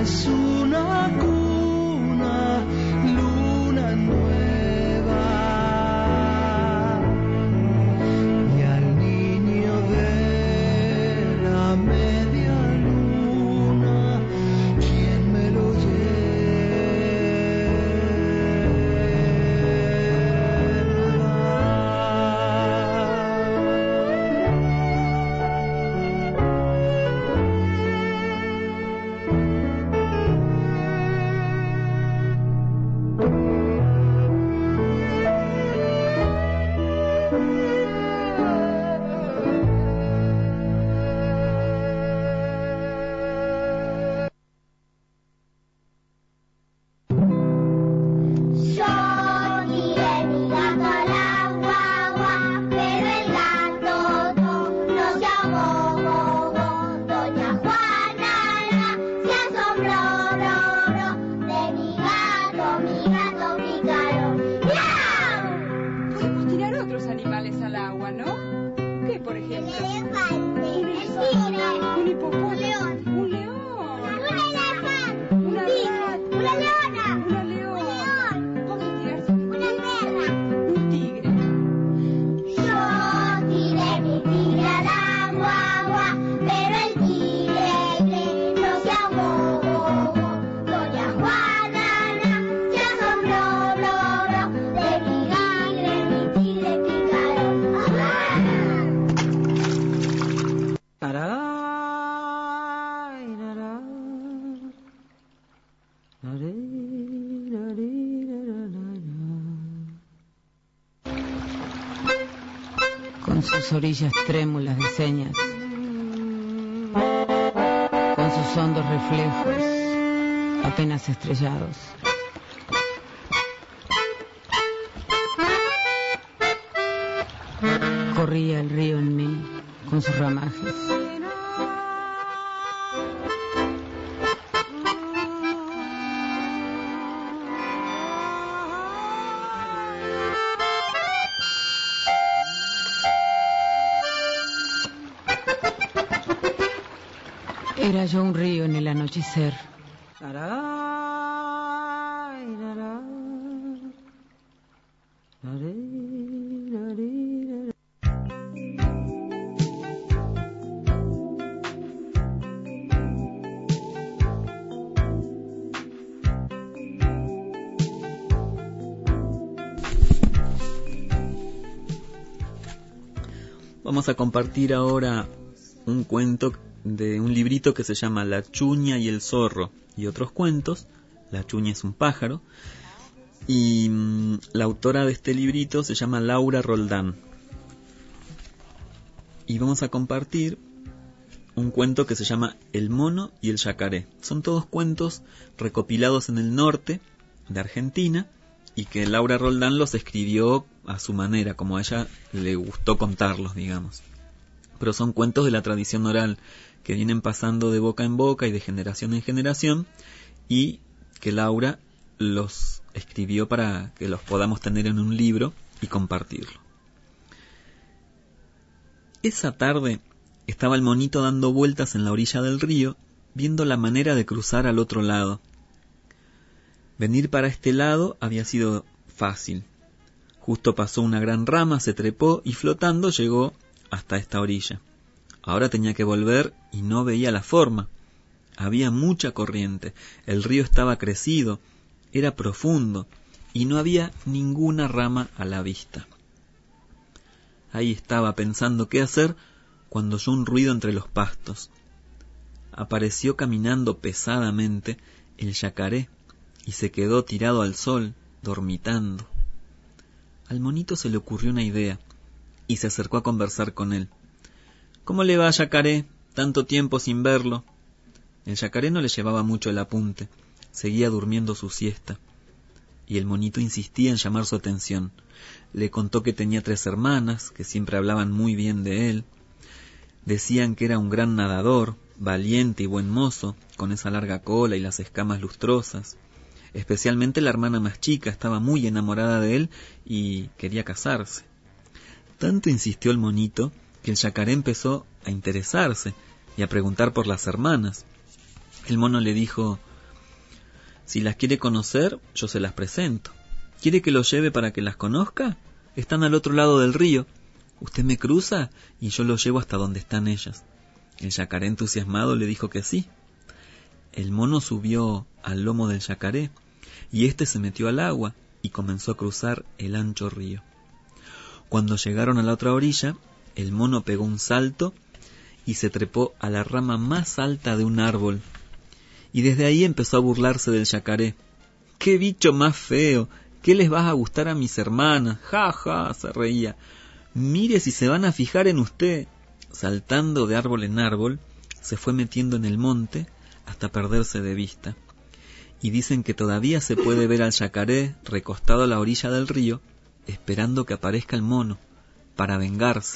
es una cuna, luna nueva, y al niño de la media luna, ¿quién me lo con sus orillas trémulas de señas, con sus hondos reflejos apenas estrellados. Corría el río en mí con sus ramajes. Era yo un río en el anochecer. Vamos a compartir ahora un cuento de un librito que se llama La Chuña y el Zorro y otros cuentos. La Chuña es un pájaro y la autora de este librito se llama Laura Roldán. Y vamos a compartir un cuento que se llama El mono y el yacaré. Son todos cuentos recopilados en el norte de Argentina y que Laura Roldán los escribió a su manera, como a ella le gustó contarlos, digamos. Pero son cuentos de la tradición oral que vienen pasando de boca en boca y de generación en generación y que Laura los escribió para que los podamos tener en un libro y compartirlo. Esa tarde estaba el monito dando vueltas en la orilla del río, viendo la manera de cruzar al otro lado. Venir para este lado había sido fácil. Justo pasó una gran rama, se trepó y flotando llegó hasta esta orilla. Ahora tenía que volver y no veía la forma. Había mucha corriente, el río estaba crecido, era profundo y no había ninguna rama a la vista. Ahí estaba pensando qué hacer cuando oyó un ruido entre los pastos. Apareció caminando pesadamente el yacaré y se quedó tirado al sol, dormitando. Al monito se le ocurrió una idea y se acercó a conversar con él. ¿Cómo le va, yacaré? Tanto tiempo sin verlo. El yacaré no le llevaba mucho el apunte, seguía durmiendo su siesta. Y el monito insistía en llamar su atención. Le contó que tenía 3 hermanas, que siempre hablaban muy bien de él. Decían que era un gran nadador, valiente y buen mozo, con esa larga cola y las escamas lustrosas. Especialmente la hermana más chica estaba muy enamorada de él y quería casarse. Tanto insistió el monito que el yacaré empezó a interesarse y a preguntar por las hermanas. El mono le dijo: Si las quiere conocer, yo se las presento. ¿Quiere que los lleve para que las conozca? Están al otro lado del río. Usted me cruza y yo los llevo hasta donde están ellas. El yacaré entusiasmado le dijo que sí. El mono subió al lomo del yacaré y éste se metió al agua y comenzó a cruzar el ancho río. Cuando llegaron a la otra orilla, el mono pegó un salto y se trepó a la rama más alta de un árbol. Y desde ahí empezó a burlarse del yacaré. ¡Qué bicho más feo! ¿Qué les va a gustar a mis hermanas? ¡Ja, ja!, se reía. Mire si se van a fijar en usted. Saltando de árbol en árbol, se fue metiendo en el monte hasta perderse de vista. Y dicen que todavía se puede ver al yacaré recostado a la orilla del río, esperando que aparezca el mono para vengarse.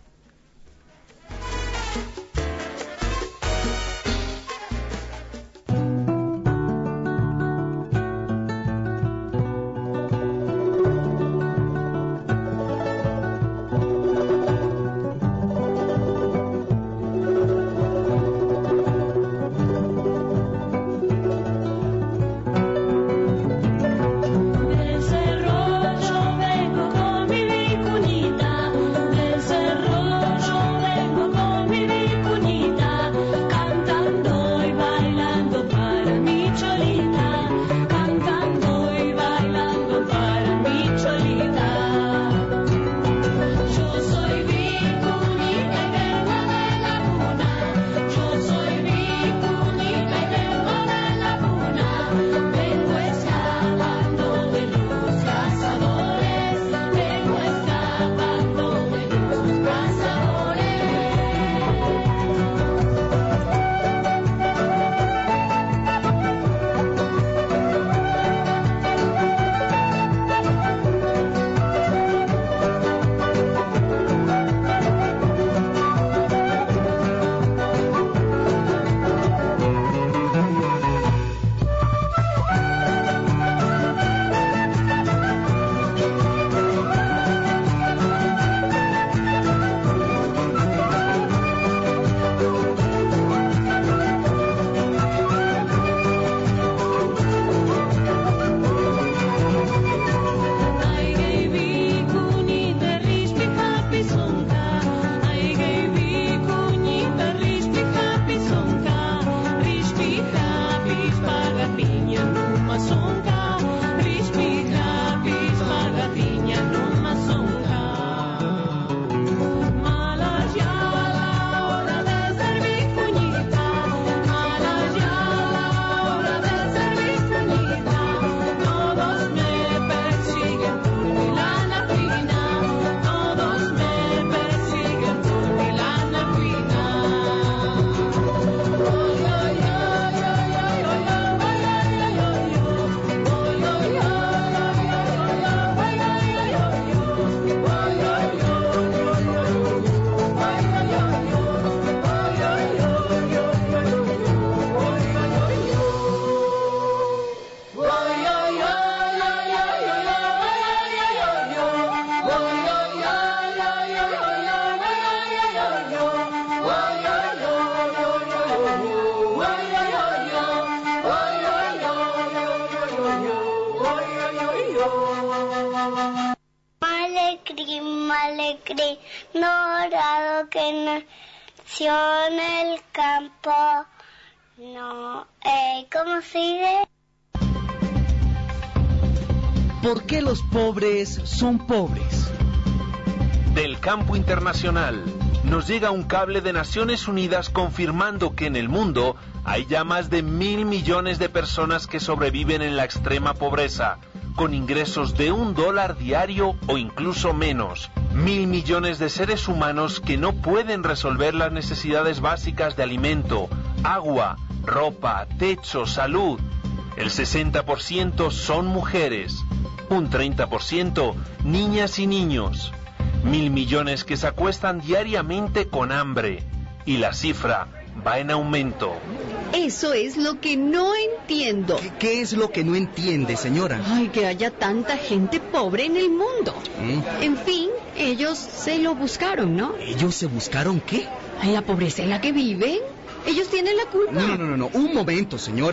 Alegre, dorado que nació en el campo. No, ¿cómo sigue? ¿Por qué los pobres son pobres? Del campo internacional nos llega un cable de Naciones Unidas confirmando que en el mundo hay ya más de 1.000 millones de personas que sobreviven en la extrema pobreza, con ingresos de $1 diario o incluso menos. 1.000 millones de seres humanos que no pueden resolver las necesidades básicas de alimento, agua, ropa, techo, salud. El 60% son mujeres, un 30% niñas y niños. 1.000 millones que se acuestan diariamente con hambre. Y la cifra va en aumento. Eso es lo que no entiendo. ¿Qué es lo que no entiende, señora? Ay, que haya tanta gente pobre en el mundo. En fin, ellos se lo buscaron, ¿no? ¿Ellos se buscaron qué? La pobreza en la que viven. Ellos tienen la culpa. No. Un momento, señora.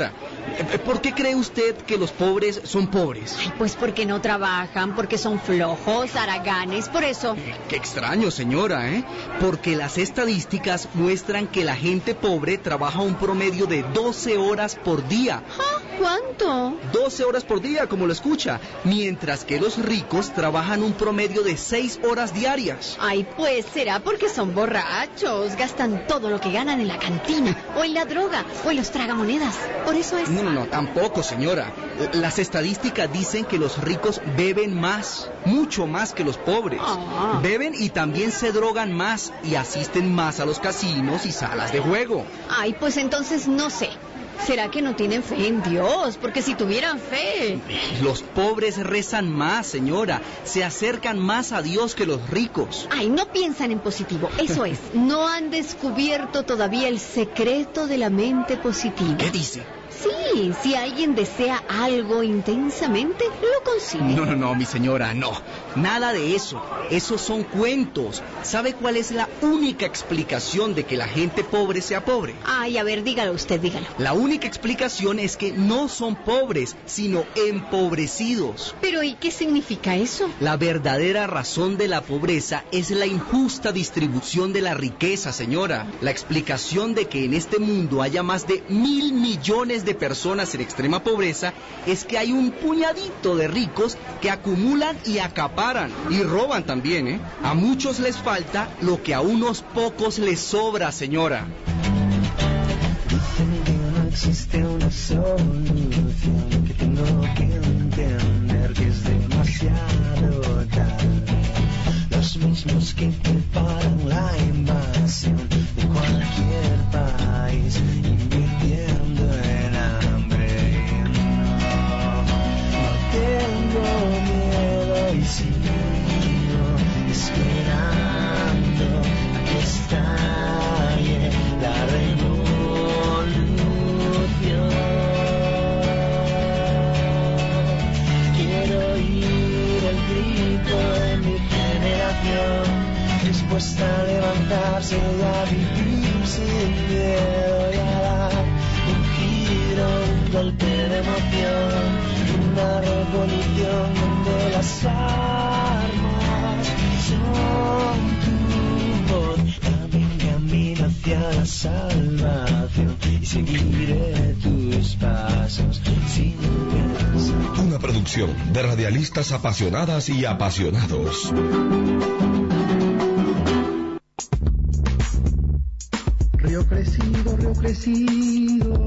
¿Por qué cree usted que los pobres son pobres? Ay, pues porque no trabajan, porque son flojos, haraganes, por eso. Qué extraño, señora, ¿eh? Porque las estadísticas muestran que la gente pobre trabaja un promedio de 12 horas por día. ¿Ah? ¿Cuánto? 12 horas por día, como lo escucha, mientras que los ricos trabajan un promedio de 6 horas diarias. Ay, pues será porque son borrachos, gastan todo lo que ganan en la cantina, o en la droga, o en los tragamonedas. Por eso es... No, tampoco, señora. Las estadísticas dicen que los ricos beben más, mucho más que los pobres. Beben y también se drogan más y asisten más a los casinos y salas de juego. Ay, pues entonces no sé. ¿Será que no tienen fe en Dios? Porque si tuvieran fe... Los pobres rezan más, señora. Se acercan más a Dios que los ricos. Ay, no piensan en positivo. Eso es. No han descubierto todavía el secreto de la mente positiva. ¿Qué dice? Sí, si alguien desea algo intensamente, lo consigue. No, mi señora, no. Nada de eso. Esos son cuentos. ¿Sabe cuál es la única explicación de que la gente pobre sea pobre? Ay, a ver, dígalo usted, dígalo. La única explicación es que no son pobres, sino empobrecidos. Pero, ¿y qué significa eso? La verdadera razón de la pobreza es la injusta distribución de la riqueza, señora. La explicación de que en este mundo haya más de 1.000 millones de personas en extrema pobreza es que hay un puñadito de ricos que acumulan y acaparan y roban también, ¿eh? A muchos les falta lo que a unos pocos les sobra, señora. Dicen que no existe una solución, que tengo que entender que es demasiado tarde. Los mismos que preparan la invasión de cualquier país, invirtiendo en hambre. No tengo miedo y sigo esperando a que estalle la revolución. Quiero oír el grito de mi generación, dispuesta a levantarse y a vivir sin miedo y a dar un giro, un golpe de emoción, una revolución donde las armas son tu voz. También camino hacia la salvación y seguiré tus pasos sin pensar. Una producción de radialistas apasionadas y apasionados. Río crecido,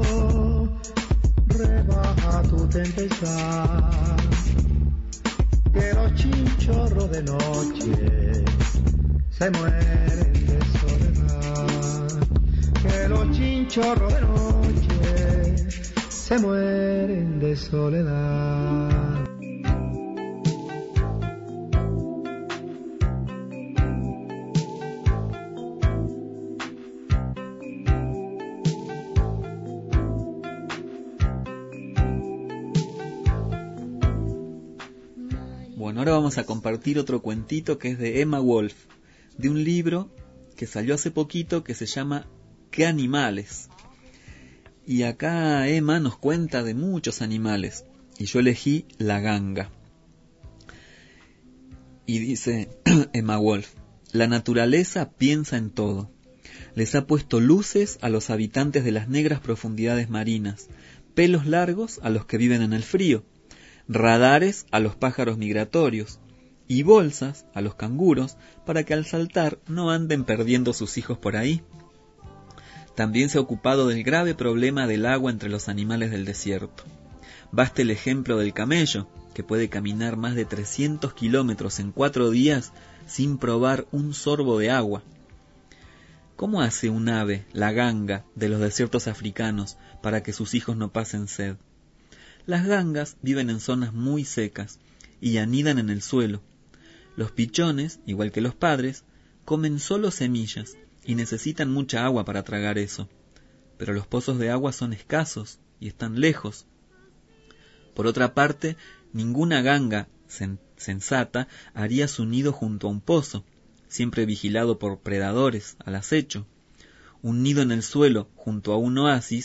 rebaja tu tempestad, que los chinchorros de noche se mueren de soledad, que los chinchorros de noche se mueren de soledad. Bueno, ahora vamos a compartir otro cuentito que es de Emma Wolf, de un libro que salió hace poquito que se llama ¿Qué animales? Y acá Emma nos cuenta de muchos animales, y yo elegí la ganga. Y dice Emma Wolf: la naturaleza piensa en todo. Les ha puesto luces a los habitantes de las negras profundidades marinas, pelos largos a los que viven en el frío, radares a los pájaros migratorios y bolsas a los canguros para que al saltar no anden perdiendo sus hijos por ahí. También se ha ocupado del grave problema del agua entre los animales del desierto. Baste el ejemplo del camello, que puede caminar más de 300 kilómetros en 4 días sin probar un sorbo de agua. ¿Cómo hace un ave, la ganga, de los desiertos africanos para que sus hijos no pasen sed? Las gangas viven en zonas muy secas y anidan en el suelo. Los pichones, igual que los padres, comen solo semillas y necesitan mucha agua para tragar eso. Pero los pozos de agua son escasos y están lejos. Por otra parte, ninguna ganga sensata haría su nido junto a un pozo, siempre vigilado por predadores al acecho. Un nido en el suelo junto a un oasis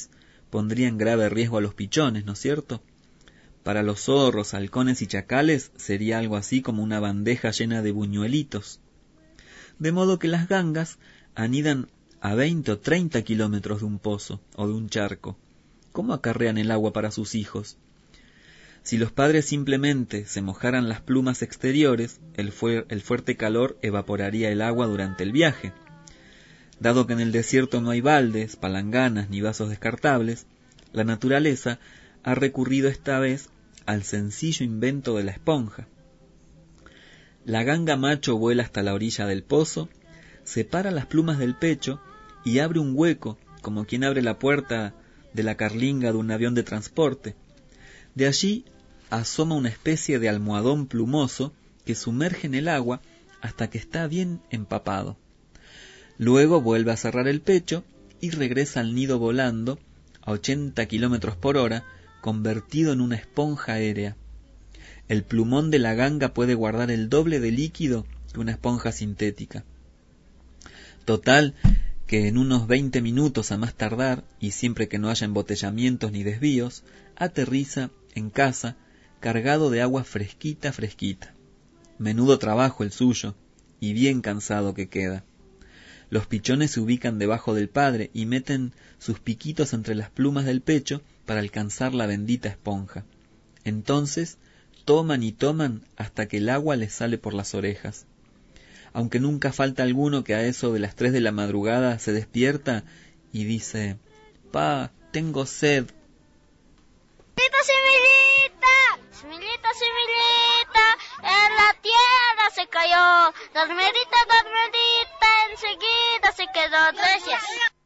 pondría en grave riesgo a los pichones, ¿no es cierto? Para los zorros, halcones y chacales sería algo así como una bandeja llena de buñuelitos. De modo que las gangas anidan a 20 o 30 kilómetros de un pozo o de un charco. ¿Cómo acarrean el agua para sus hijos? Si los padres simplemente se mojaran las plumas exteriores, el fuerte calor evaporaría el agua durante el viaje. Dado que en el desierto no hay baldes, palanganas ni vasos descartables, la naturaleza ha recurrido esta vez al sencillo invento de la esponja. La ganga macho vuela hasta la orilla del pozo, separa las plumas del pecho y abre un hueco, como quien abre la puerta de la carlinga de un avión de transporte. De allí asoma una especie de almohadón plumoso que sumerge en el agua hasta que está bien empapado. Luego vuelve a cerrar el pecho y regresa al nido volando a 80 kilómetros por hora, convertido en una esponja aérea. El plumón de la ganga puede guardar el doble de líquido que una esponja sintética. Total, que en unos 20 minutos a más tardar, y siempre que no haya embotellamientos ni desvíos, aterriza en casa cargado de agua fresquita. Menudo trabajo el suyo, y bien cansado que queda. Los pichones se ubican debajo del padre y meten sus piquitos entre las plumas del pecho para alcanzar la bendita esponja. Entonces toman y toman hasta que el agua les sale por las orejas. Aunque nunca falta alguno que a eso de las 3 de la madrugada se despierta y dice: «Pa, tengo sed». Semillita, en la tierra se cayó. Dormidita, enseguida se quedó. Gracias.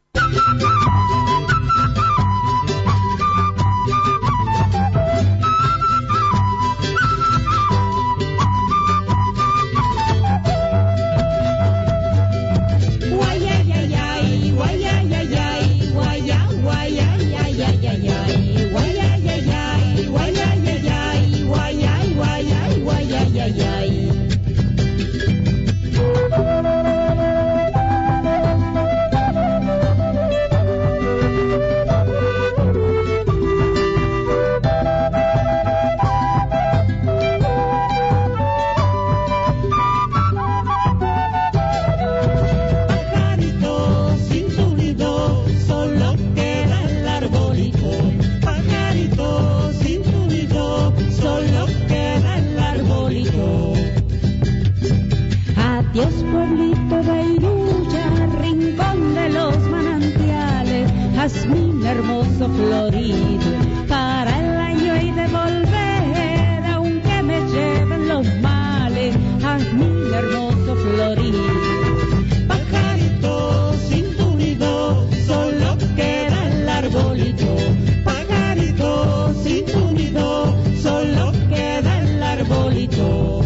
Jazmín hermoso florido, para el año y de volver, aunque me lleven los males. Jazmín hermoso florido, pajarito sin tu nido, solo queda el arbolito. Pajarito sin tu nido, solo queda el arbolito.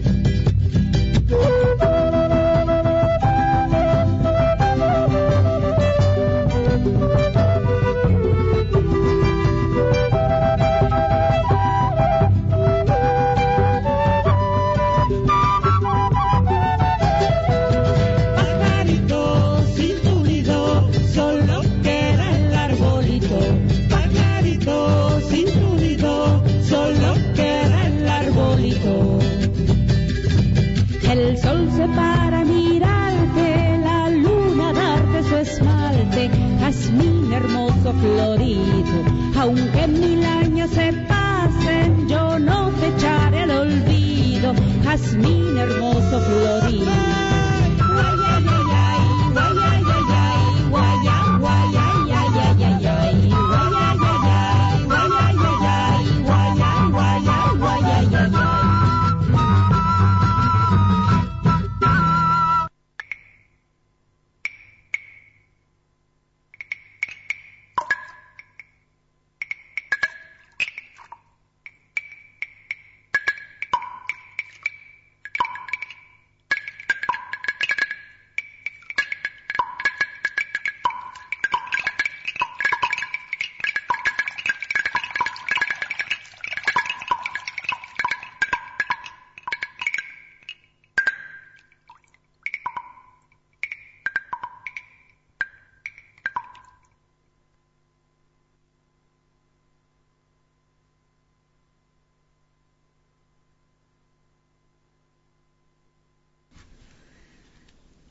El sol se para a mirarte, la luna darte su esmalte. Jazmín hermoso florido, aunque 1000 años se pasen, yo no te echaré al olvido. Jazmín hermoso florido.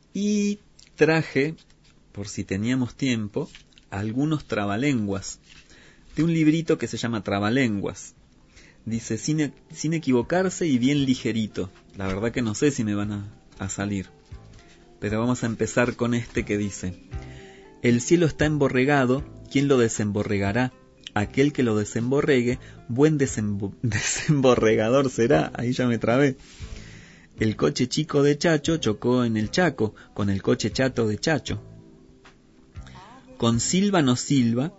Y traje, por si teníamos tiempo, algunos trabalenguas, de un librito que se llama Trabalenguas. Dice, sin equivocarse y bien ligerito. La verdad que no sé si me van a salir. Pero vamos a empezar con este que dice: el cielo está emborregado, ¿quién lo desemborregará? Aquel que lo desemborregue, buen desemborregador será. Ahí ya me trabé. El coche chico de Chacho chocó en el Chaco con el coche chato de Chacho. Con Silva no silba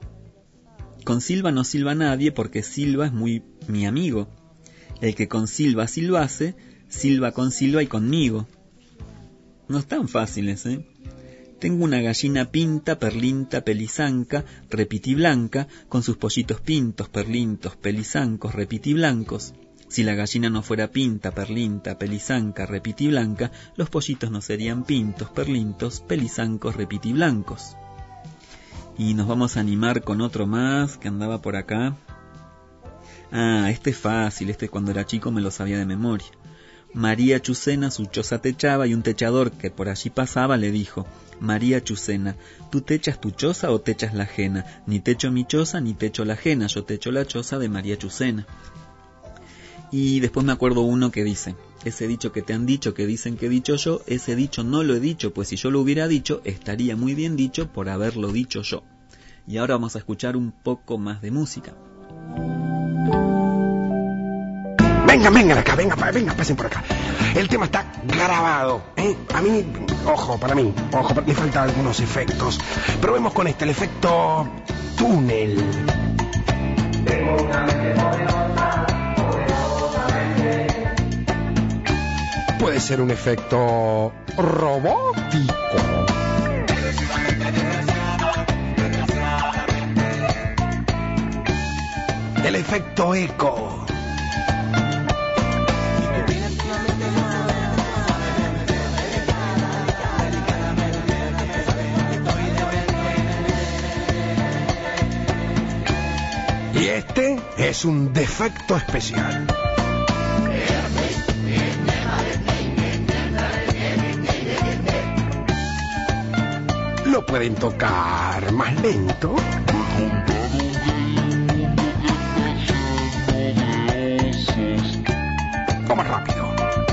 nadie, porque Silva es mi amigo. El que con Silva silbase, silba con Silva y conmigo. No están fáciles, ¿eh? Tengo una gallina pinta, perlinta, pelizanca, repitiblanca, con sus pollitos pintos, perlintos, pelizancos, repitiblancos. Si la gallina no fuera pinta, perlinta, pelizanca, repitiblanca, los pollitos no serían pintos, perlintos, pelizancos, repitiblancos. Y nos vamos a animar con otro más que andaba por acá. Este es fácil, cuando era chico me lo sabía de memoria. María Chucena su choza techaba y un techador que por allí pasaba le dijo: María Chucena, ¿tú techas tu choza o techas la ajena? Ni techo mi choza ni techo la ajena, yo techo la choza de María Chucena. Y después me acuerdo uno que dice: ese dicho que te han dicho, que dicen que he dicho yo, ese dicho no lo he dicho, pues si yo lo hubiera dicho, estaría muy bien dicho por haberlo dicho yo. Y ahora vamos a escuchar un poco más de música. Vengan acá, pasen por acá. El tema está grabado, ¿eh? A mí, me faltan algunos efectos. Probemos con el efecto túnel. Puede ser un efecto robótico. El efecto eco. Y este es un defecto especial. Lo pueden tocar más lento. O más rápido.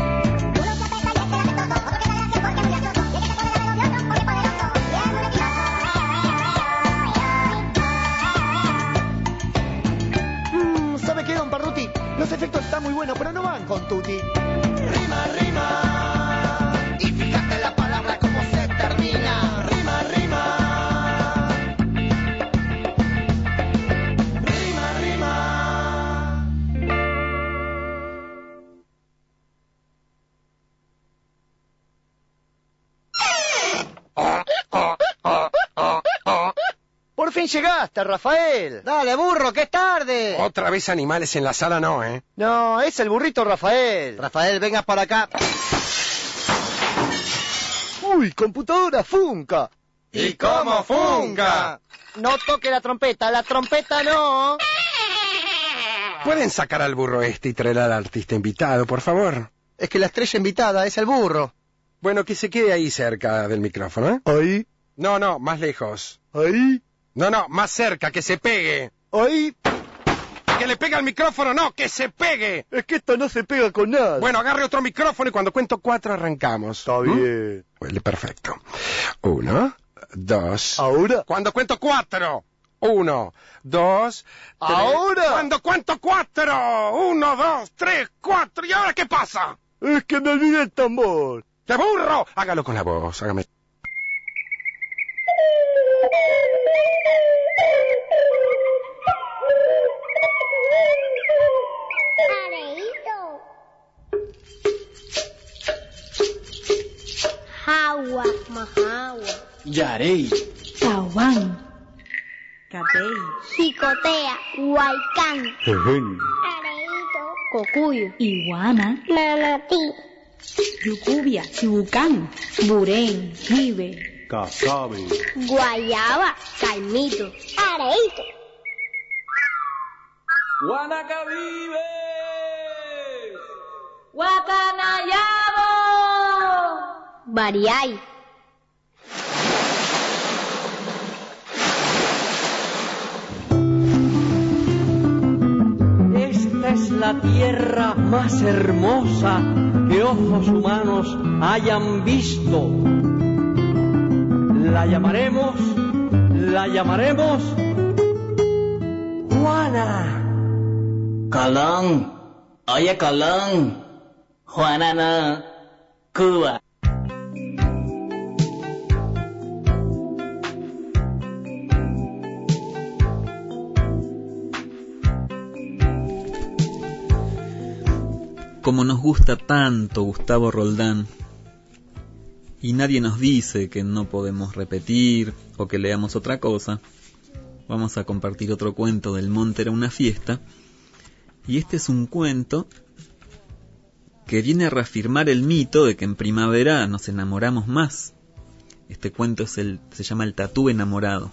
¿Sabe qué, don Parruti? Los efectos están muy buenos, pero no van con tutti. Rima, rima. Y fíjate la palabra cómo se termina. Rima, rima. Rima, rima. Por fin llegaste, Rafael. Dale, burro, que es tarde. Otra vez animales en la sala, no, ¿eh? No, es el burrito Rafael. Rafael, venga para acá. Uy, computadora funca. ¿Y cómo funca? No toque la trompeta no. ¿Pueden sacar al burro y traer al artista invitado, por favor? Es que la estrella invitada es el burro. Bueno, que se quede ahí cerca del micrófono, ¿eh? Ahí. No, más lejos. Ahí. No, más cerca, que se pegue. Ahí. Que le pegue al micrófono, no, que se pegue. Es que esto no se pega con nada. Bueno, agarre otro micrófono y cuando cuento 4 arrancamos. Está bien. Huele perfecto. 1, 2. ¿Ahora? Cuando cuento 4. 1, 2, 3. ¿Ahora? Cuando cuento 4. 1, 2, 3, 4. ¿Y ahora qué pasa? Es que me olvidé el tambor. ¡Qué burro! Hágalo con la voz, hágame. Hawa, mahawa. Yarey. Tahuán. Catey. Jicotea, huaycán. Areito. Cocuyo. Iguana. Manatí. Yucubia. Chibucán. Burén. Jibe. Casabe. Guayaba. Caimito. Areito. Guanacavive. Guacanayabo. Bariay. la tierra más hermosa que ojos humanos hayan visto. La llamaremos Juana. Colón, oye Colón, Juana no, Cuba. Como nos gusta tanto Gustavo Roldán, y nadie nos dice que no podemos repetir o que leamos otra cosa, vamos a compartir otro cuento del Monte era una fiesta. Y este es un cuento que viene a reafirmar el mito de que en primavera nos enamoramos más. Este cuento se llama El tatú enamorado.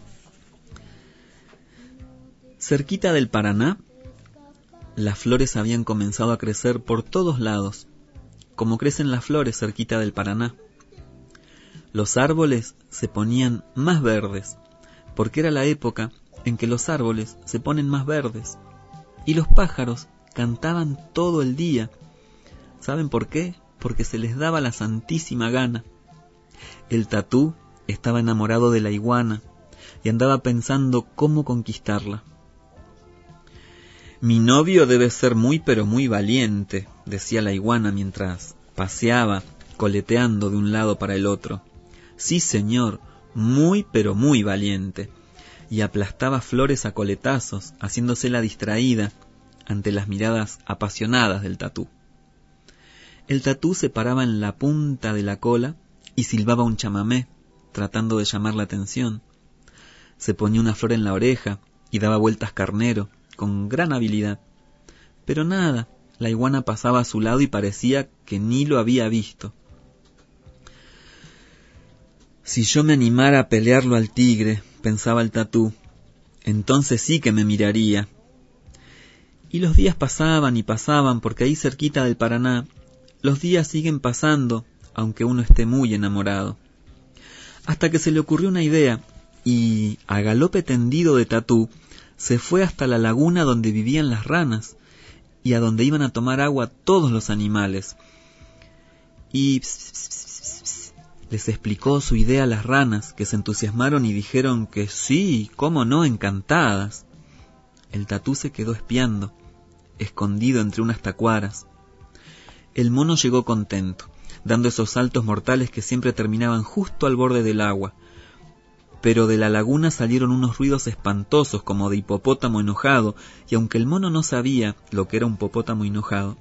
Cerquita del Paraná, las flores habían comenzado a crecer por todos lados, como crecen las flores cerquita del Paraná. Los árboles se ponían más verdes, porque era la época en que los árboles se ponen más verdes. Y los pájaros cantaban todo el día. ¿Saben por qué? Porque se les daba la santísima gana. El tatú estaba enamorado de la iguana y andaba pensando cómo conquistarla. Mi novio debe ser muy pero muy valiente, decía la iguana mientras paseaba, coleteando de un lado para el otro. Sí, señor, muy pero muy valiente. Y aplastaba flores a coletazos, haciéndose la distraída ante las miradas apasionadas del tatú. El tatú se paraba en la punta de la cola y silbaba un chamamé, tratando de llamar la atención. Se ponía una flor en la oreja y daba vueltas carnero, con gran habilidad. Pero nada, la iguana pasaba a su lado y parecía que ni lo había visto. Si yo me animara a pelearlo al tigre, pensaba el tatú, entonces sí que me miraría. Y los días pasaban y pasaban, porque ahí cerquita del Paraná, los días siguen pasando, aunque uno esté muy enamorado. Hasta que se le ocurrió una idea, y a galope tendido de tatú, se fue hasta la laguna donde vivían las ranas, y a donde iban a tomar agua todos los animales. Y les explicó su idea a las ranas, que se entusiasmaron y dijeron que sí, cómo no, encantadas. El tatú se quedó espiando, escondido entre unas tacuaras. El mono llegó contento, dando esos saltos mortales que siempre terminaban justo al borde del agua. Pero de la laguna salieron unos ruidos espantosos como de hipopótamo enojado, y aunque el mono no sabía lo que era un hipopótamo enojado,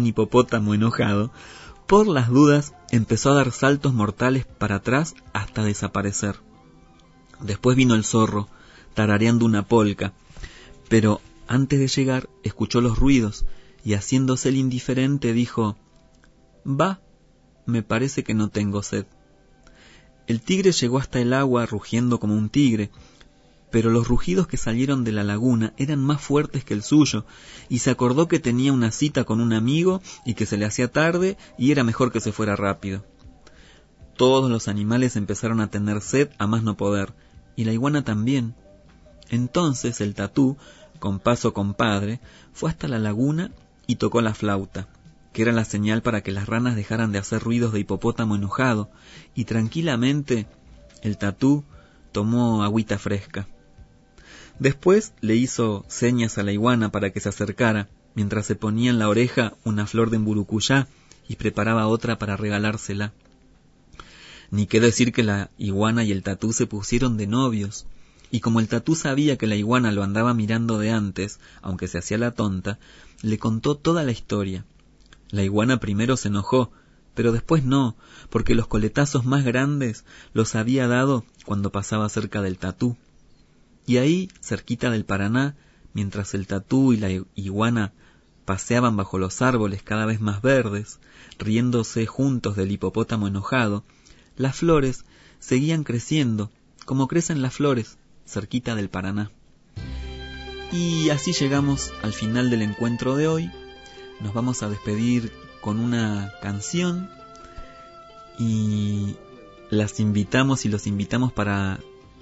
por las dudas empezó a dar saltos mortales para atrás hasta desaparecer. Después vino el zorro, tarareando una polca, pero antes de llegar escuchó los ruidos y haciéndose el indiferente dijo: «Va, me parece que no tengo sed». El tigre llegó hasta el agua rugiendo como un tigre, pero los rugidos que salieron de la laguna eran más fuertes que el suyo, y se acordó que tenía una cita con un amigo y que se le hacía tarde y era mejor que se fuera rápido. Todos los animales empezaron a tener sed a más no poder, y la iguana también. Entonces el tatú, con paso compadre, fue hasta la laguna y tocó la flauta, que era la señal para que las ranas dejaran de hacer ruidos de hipopótamo enojado, y tranquilamente el tatú tomó agüita fresca. Después le hizo señas a la iguana para que se acercara, mientras se ponía en la oreja una flor de emburucuyá y preparaba otra para regalársela. Ni qué decir que la iguana y el tatú se pusieron de novios, y como el tatú sabía que la iguana lo andaba mirando de antes, aunque se hacía la tonta, le contó toda la historia. La iguana primero se enojó, pero después no, porque los coletazos más grandes los había dado cuando pasaba cerca del tatú. Y ahí, cerquita del Paraná, mientras el tatú y la iguana paseaban bajo los árboles cada vez más verdes, riéndose juntos del hipopótamo enojado, las flores seguían creciendo, como crecen las flores, cerquita del Paraná. Y así llegamos al final del encuentro de hoy. Nos vamos a despedir con una canción y las invitamos y los invitamos para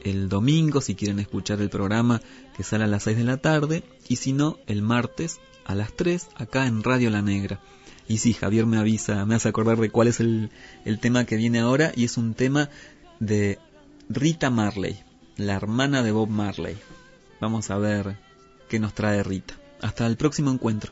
el domingo, si quieren escuchar el programa que sale a las 6 de la tarde, y si no, el martes a las 3, acá en Radio La Negra. Y sí, Javier me hace acordar de cuál es el tema que viene ahora, y es un tema de Rita Marley, la hermana de Bob Marley. Vamos a ver qué nos trae Rita. Hasta el próximo encuentro.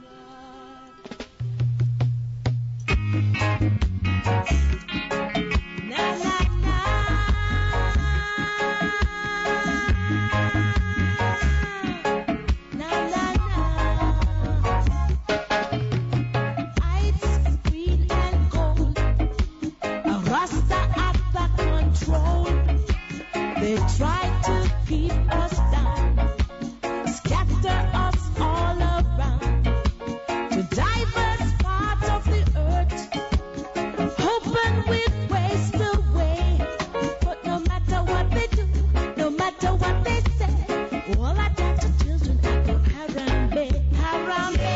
They try to keep us down, scatter us all around to diverse parts of the earth, hoping we'd waste away. But no matter what they do, no matter what they say, all our daughter children are go Harambe, Harambe.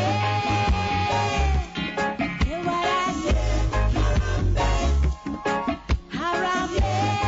Hear what I say? Harambe, Harambe.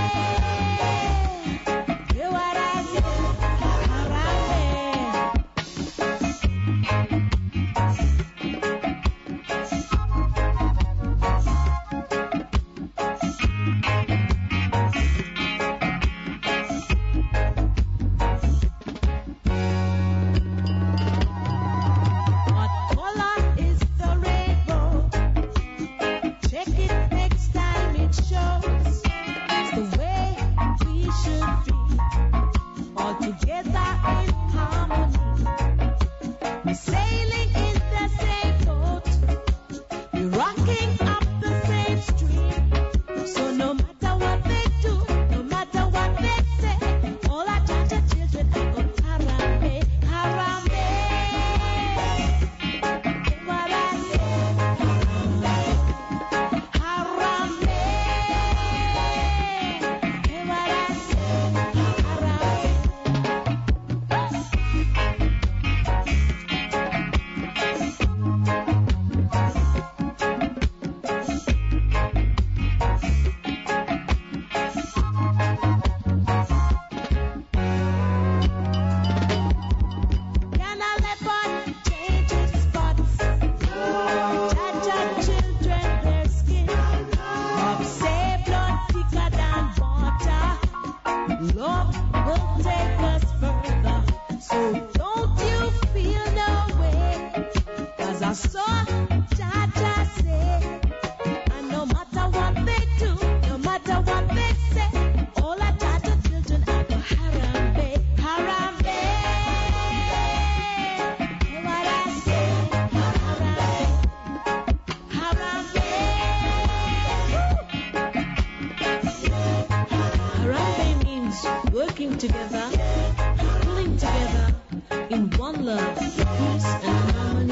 Working together, pulling together in one love, peace and harmony.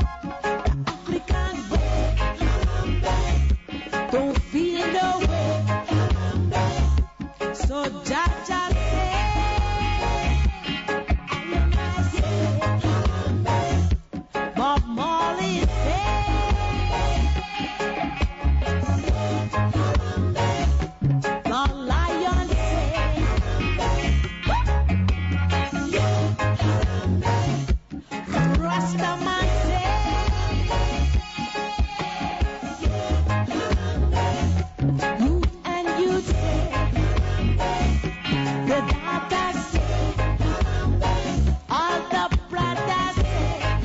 African way, don't feel no way. So Jaja say, Bob Marley the lion Rastaman youth and youth say, the daughters say, all the brothers say,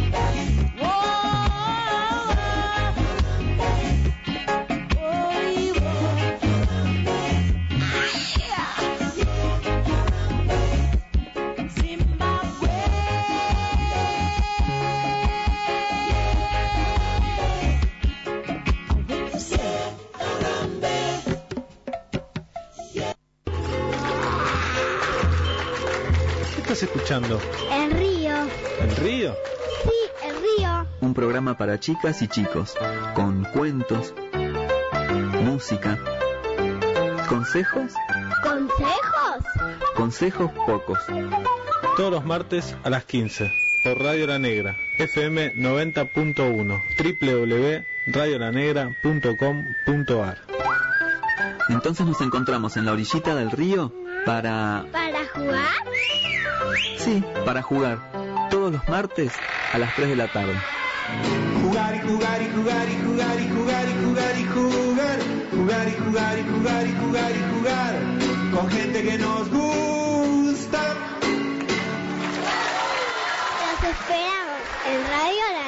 whoa, Zimbabwe. ¿Qué estás escuchando? El río. ¿El río? Sí, el río. Un programa para chicas y chicos, con cuentos, música, consejos, ¿Consejos? consejos pocos. Todos los martes a las 15 por Radio La Negra, FM 90.1, www.radiolanegra.com.ar. Entonces nos encontramos en la orillita del río ¿Para jugar? Sí, para jugar. Todos los martes a las 3 de la tarde. Jugar y jugar y jugar y jugar y jugar y jugar y jugar. Jugar y jugar y jugar y jugar y jugar. Con gente que nos gusta. Los esperamos en Radio La